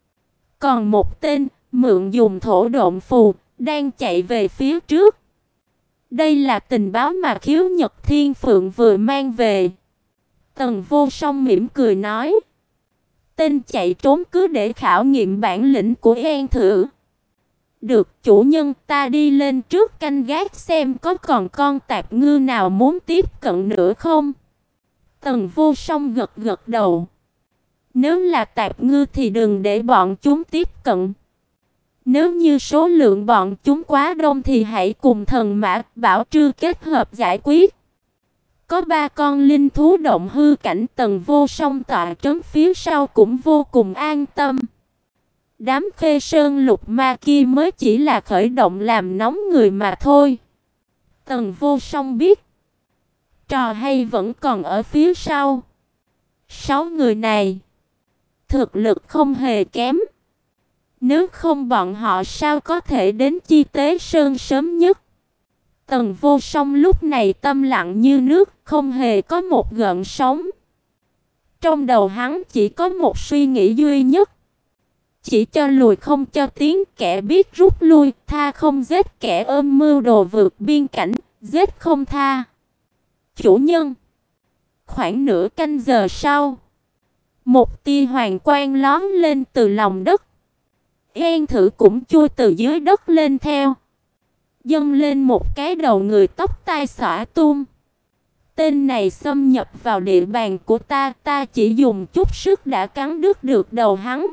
Còn một tên, mượn dùng thổ độn phù, đang chạy về phía trước. Đây là tình báo mà Khiếu Nhật Thiên Phượng vừa mang về. Tần Vô Song mỉm cười nói. Tên chạy trốn cứ để khảo nghiệm bản lĩnh của An thử. Được, chủ nhân, ta đi lên trước canh gác xem có còn con tạp ngư nào muốn tiếp cận nữa không. Tần Vô Song gật gật đầu. Nếu là tạp ngư thì đừng để bọn chúng tiếp cận. Nếu như số lượng bọn chúng quá đông thì hãy cùng Thần Mã, Bảo Trư kết hợp giải quyết. Có ba con linh thú động hư cảnh, Tần Vô Song tọa trấn phía sau cũng vô cùng an tâm. Đám Khê Sơn Lục Ma kia mới chỉ là khởi động làm nóng người mà thôi. Tần Vô Song biết, trò hay vẫn còn ở phía sau. Sáu người này, thực lực không hề kém. Nếu không bọn họ sao có thể đến Chi Tế Sơn sớm nhất. Tần Vô Song lúc này tâm lặng như nước, không hề có một gợn sóng. Trong đầu hắn chỉ có một suy nghĩ duy nhất. Chỉ cho lùi không cho tiến, kẻ biết rút lui, tha không giết, kẻ ôm mưu đồ vượt biên cảnh, giết không tha. Chủ nhân. Khoảng nửa canh giờ sau, một tia hoàng quang lóe lên từ lòng đất. Yên Thử cũng chui từ dưới đất lên theo. Dâng lên một cái đầu người tóc tai xõa tung. Tên này xâm nhập vào địa bàn của ta, ta chỉ dùng chút sức đã cắn đứt được đầu hắn.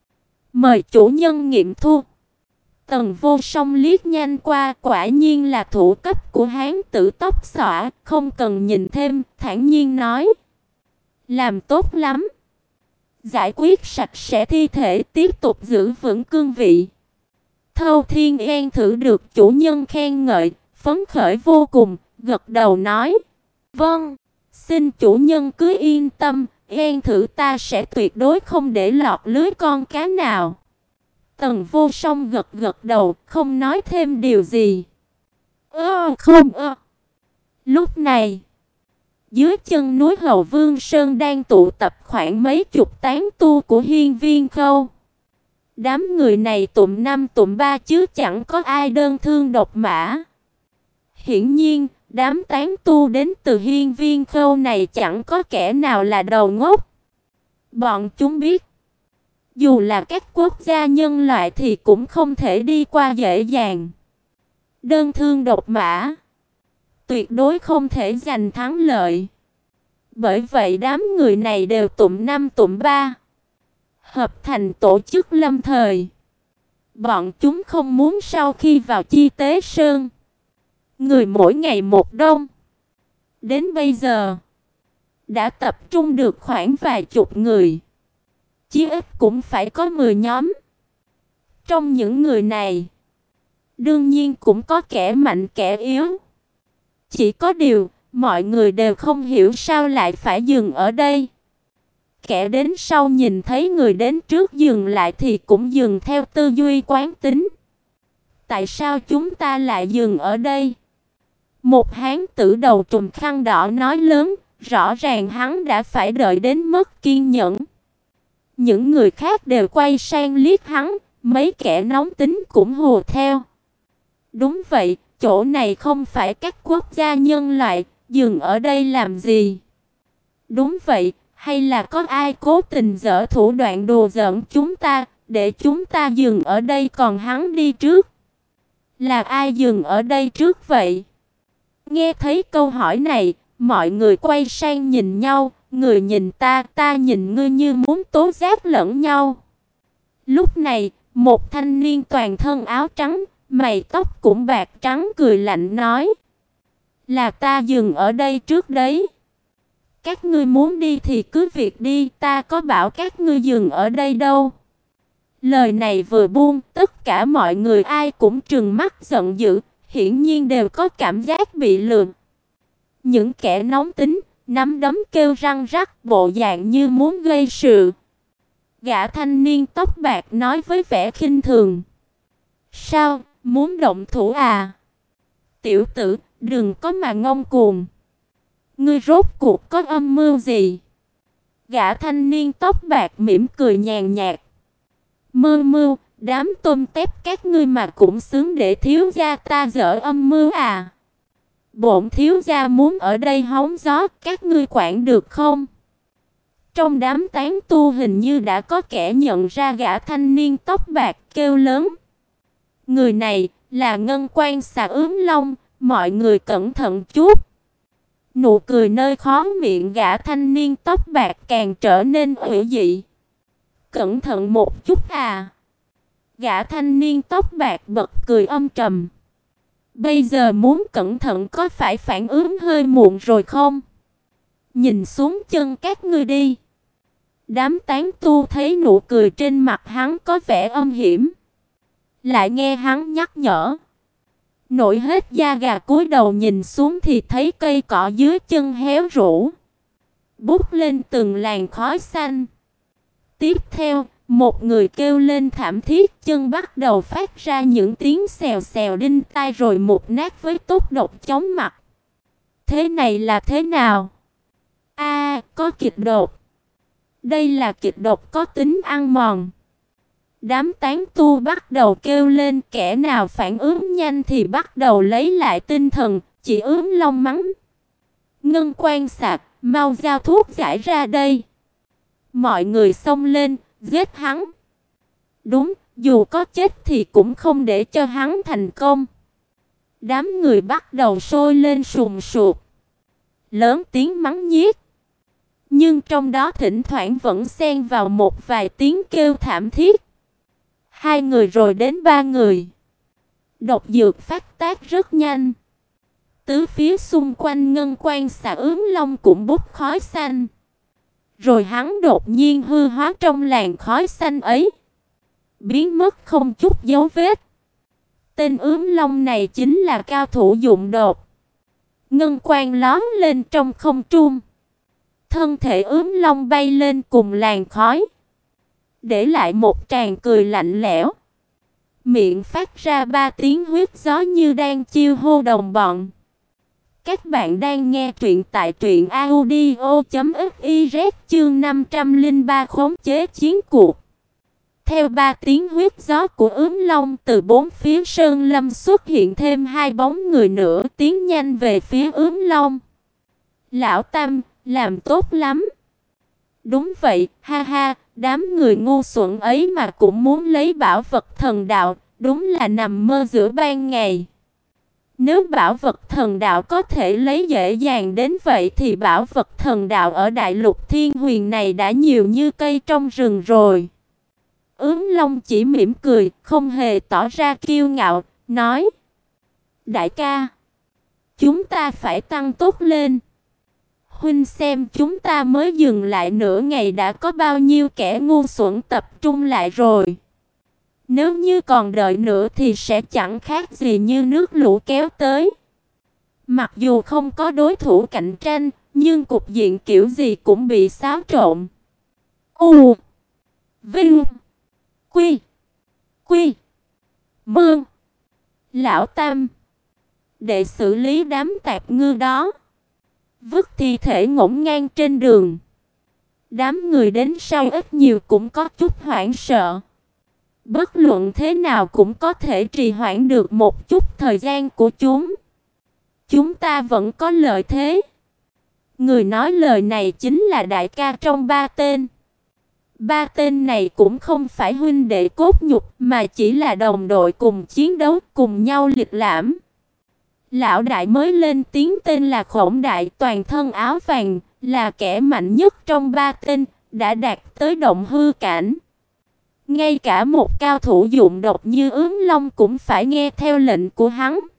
Mời chủ nhân nghiệm thu. Tần Vô Song liếc nhanh qua, quả nhiên là thủ cấp của hán tử tóc xõa, không cần nhìn thêm, thản nhiên nói: làm tốt lắm. Giải quyết sạch sẽ thi thể, tiếp tục giữ vững cương vị. Thâu Thiên Yên Thử được chủ nhân khen ngợi, phấn khởi vô cùng, gật đầu nói: vâng, xin chủ nhân cứ yên tâm, Yên Thử ta sẽ tuyệt đối không để lọt lưới con cá nào. Tần Vô Song gật gật đầu, không nói thêm điều gì. Ơ không ơ. Lúc này, dưới chân núi Hầu Vương Sơn đang tụ tập khoảng mấy chục tán tu của Hiên Viên Khâu. Đám người này tụm năm tụm ba chứ chẳng có ai đơn thương độc mã. Hiển nhiên, đám tán tu đến từ Hiên Viên Khâu này chẳng có kẻ nào là đầu ngốc. Bọn chúng biết, dù là các quốc gia nhân loại thì cũng không thể đi qua dễ dàng. Đơn thương độc mã, tuyệt đối không thể giành thắng lợi. Bởi vậy đám người này đều tụm năm tụm ba, hợp thành tổ chức lâm thời. Bọn chúng không muốn sau khi vào Chi Tế Sơn, người mỗi ngày một đông. Đến bây giờ, đã tập trung được khoảng vài chục người. Chí ít cũng phải có mười nhóm. Trong những người này, đương nhiên cũng có kẻ mạnh kẻ yếu. Chỉ có điều, mọi người đều không hiểu sao lại phải dừng ở đây. Kẻ đến sau nhìn thấy người đến trước dừng lại thì cũng dừng theo tư duy quán tính. Tại sao chúng ta lại dừng ở đây? Một hán tử đầu trùm khăn đỏ nói lớn, rõ ràng hắn đã phải đợi đến mất kiên nhẫn. Những người khác đều quay sang liếc hắn, mấy kẻ nóng tính cũng hùa theo. Đúng vậy, chỗ này không phải các quốc gia nhân loại, dừng ở đây làm gì? Đúng vậy, hay là có ai cố tình giở thủ đoạn đùa giỡn chúng ta, để chúng ta dừng ở đây còn hắn đi trước? Là ai dừng ở đây trước vậy? Nghe thấy câu hỏi này, mọi người quay sang nhìn nhau, người nhìn ta, ta nhìn ngươi như muốn tố giác lẫn nhau. Lúc này, một thanh niên toàn thân áo trắng, mày tóc cũng bạc trắng cười lạnh nói: là ta dừng ở đây trước đấy. Các ngươi muốn đi thì cứ việc đi, ta có bảo các ngươi dừng ở đây đâu. Lời này vừa buông, tất cả mọi người ai cũng trừng mắt giận dữ, hiển nhiên đều có cảm giác bị lừa. Những kẻ nóng tính, nắm đấm kêu răng rắc, bộ dạng như muốn gây sự. Gã thanh niên tóc bạc nói với vẻ khinh thường: sao, muốn động thủ à? Tiểu tử, đừng có mà ngông cuồng. Ngươi rốt cuộc có âm mưu gì? Gã thanh niên tóc bạc mỉm cười nhàn nhạt: mơ mưu, đám tôm tép các ngươi mà cũng xứng để thiếu gia ta dở âm mưu à? Bổn thiếu gia muốn ở đây hóng gió, các ngươi quản được không? Trong đám tán tu hình như đã có kẻ nhận ra gã thanh niên tóc bạc, kêu lớn: người này là Ngân Quan Xà Ướm Long, mọi người cẩn thận chút. Nụ cười nơi khóe miệng gã thanh niên tóc bạc càng trở nên ủy dị. Cẩn thận một chút à? Gã thanh niên tóc bạc bật cười âm trầm. Bây giờ muốn cẩn thận có phải phản ứng hơi muộn rồi không? Nhìn xuống chân các ngươi đi. Đám tán tu thấy nụ cười trên mặt hắn có vẻ âm hiểm, lại nghe hắn nhắc nhở, nổi hết da gà cúi đầu nhìn xuống thì thấy cây cỏ dưới chân héo rũ, bút lên từng làn khói xanh. Tiếp theo, một người kêu lên thảm thiết, chân bắt đầu phát ra những tiếng xèo xèo đinh tai rồi mục nát với tốc độ chóng mặt. Thế này là thế nào? A, có kịch đột. Đây là kịch độc có tính ăn mòn. Đám tán tu bắt đầu kêu lên, kẻ nào phản ứng nhanh thì bắt đầu lấy lại tinh thần, chỉ ướm long mắng. Ngân Quan Sạc, mau giao thuốc giải ra đây. Mọi người xông lên, giết hắn. Đúng, dù có chết thì cũng không để cho hắn thành công. Đám người bắt đầu sôi lên sùng sục, lớn tiếng mắng nhiếc. Nhưng trong đó thỉnh thoảng vẫn xen vào một vài tiếng kêu thảm thiết. Hai người rồi đến ba người. Độc dược phát tác rất nhanh. Tứ phía xung quanh Ngân Quan xà ướm long cũng bốc khói xanh. Rồi hắn đột nhiên hư hóa trong làn khói xanh ấy, biến mất không chút dấu vết. Tên ướm long này chính là cao thủ dụng độc. Ngân Quan lóe lên trong không trung. Thân thể ướm long bay lên cùng làn khói, để lại một tràng cười lạnh lẽo. Miệng phát ra ba tiếng huyết gió như đang chiêu hô đồng bọn. Các bạn đang nghe truyện tại truyện audio chấm fiz chương năm trăm lẻ ba khống chế chiến cuộc. Theo ba tiếng huyết gió của ướm long, từ bốn phía sơn lâm xuất hiện thêm hai bóng người nữa tiến nhanh về phía ướm long. Lão Tam, làm tốt lắm. Đúng vậy, ha ha, đám người ngu xuẩn ấy mà cũng muốn lấy bảo vật thần đạo, đúng là nằm mơ giữa ban ngày. Nếu bảo vật thần đạo có thể lấy dễ dàng đến vậy thì bảo vật thần đạo ở đại lục Thiên Huyền này đã nhiều như cây trong rừng rồi. Ướm Long chỉ mỉm cười, không hề tỏ ra kiêu ngạo, nói: Đại ca, chúng ta phải tăng tốc lên. Huynh xem, chúng ta mới dừng lại nửa ngày đã có bao nhiêu kẻ ngu xuẩn tập trung lại rồi. Nếu như còn đợi nữa thì sẽ chẳng khác gì như nước lũ kéo tới. Mặc dù không có đối thủ cạnh tranh, nhưng cục diện kiểu gì cũng bị xáo trộn. U Vinh Quy Quy Mương Lão Tam, để xử lý đám tạp ngư đó, vứt thi thể ngổn ngang trên đường. Đám người đến sau ít nhiều cũng có chút hoảng sợ. Bất luận thế nào cũng có thể trì hoãn được một chút thời gian của chúng. Chúng ta vẫn có lợi thế. Người nói lời này chính là đại ca trong ba tên. Ba tên này cũng không phải huynh đệ cốt nhục, mà chỉ là đồng đội cùng chiến đấu, cùng nhau liệt lãm. Lão đại mới lên tiếng tên là Khổng Đại, toàn thân áo vàng, là kẻ mạnh nhất trong ba tên, đã đạt tới động hư cảnh. Ngay cả một cao thủ dụng độc như ướm long cũng phải nghe theo lệnh của hắn.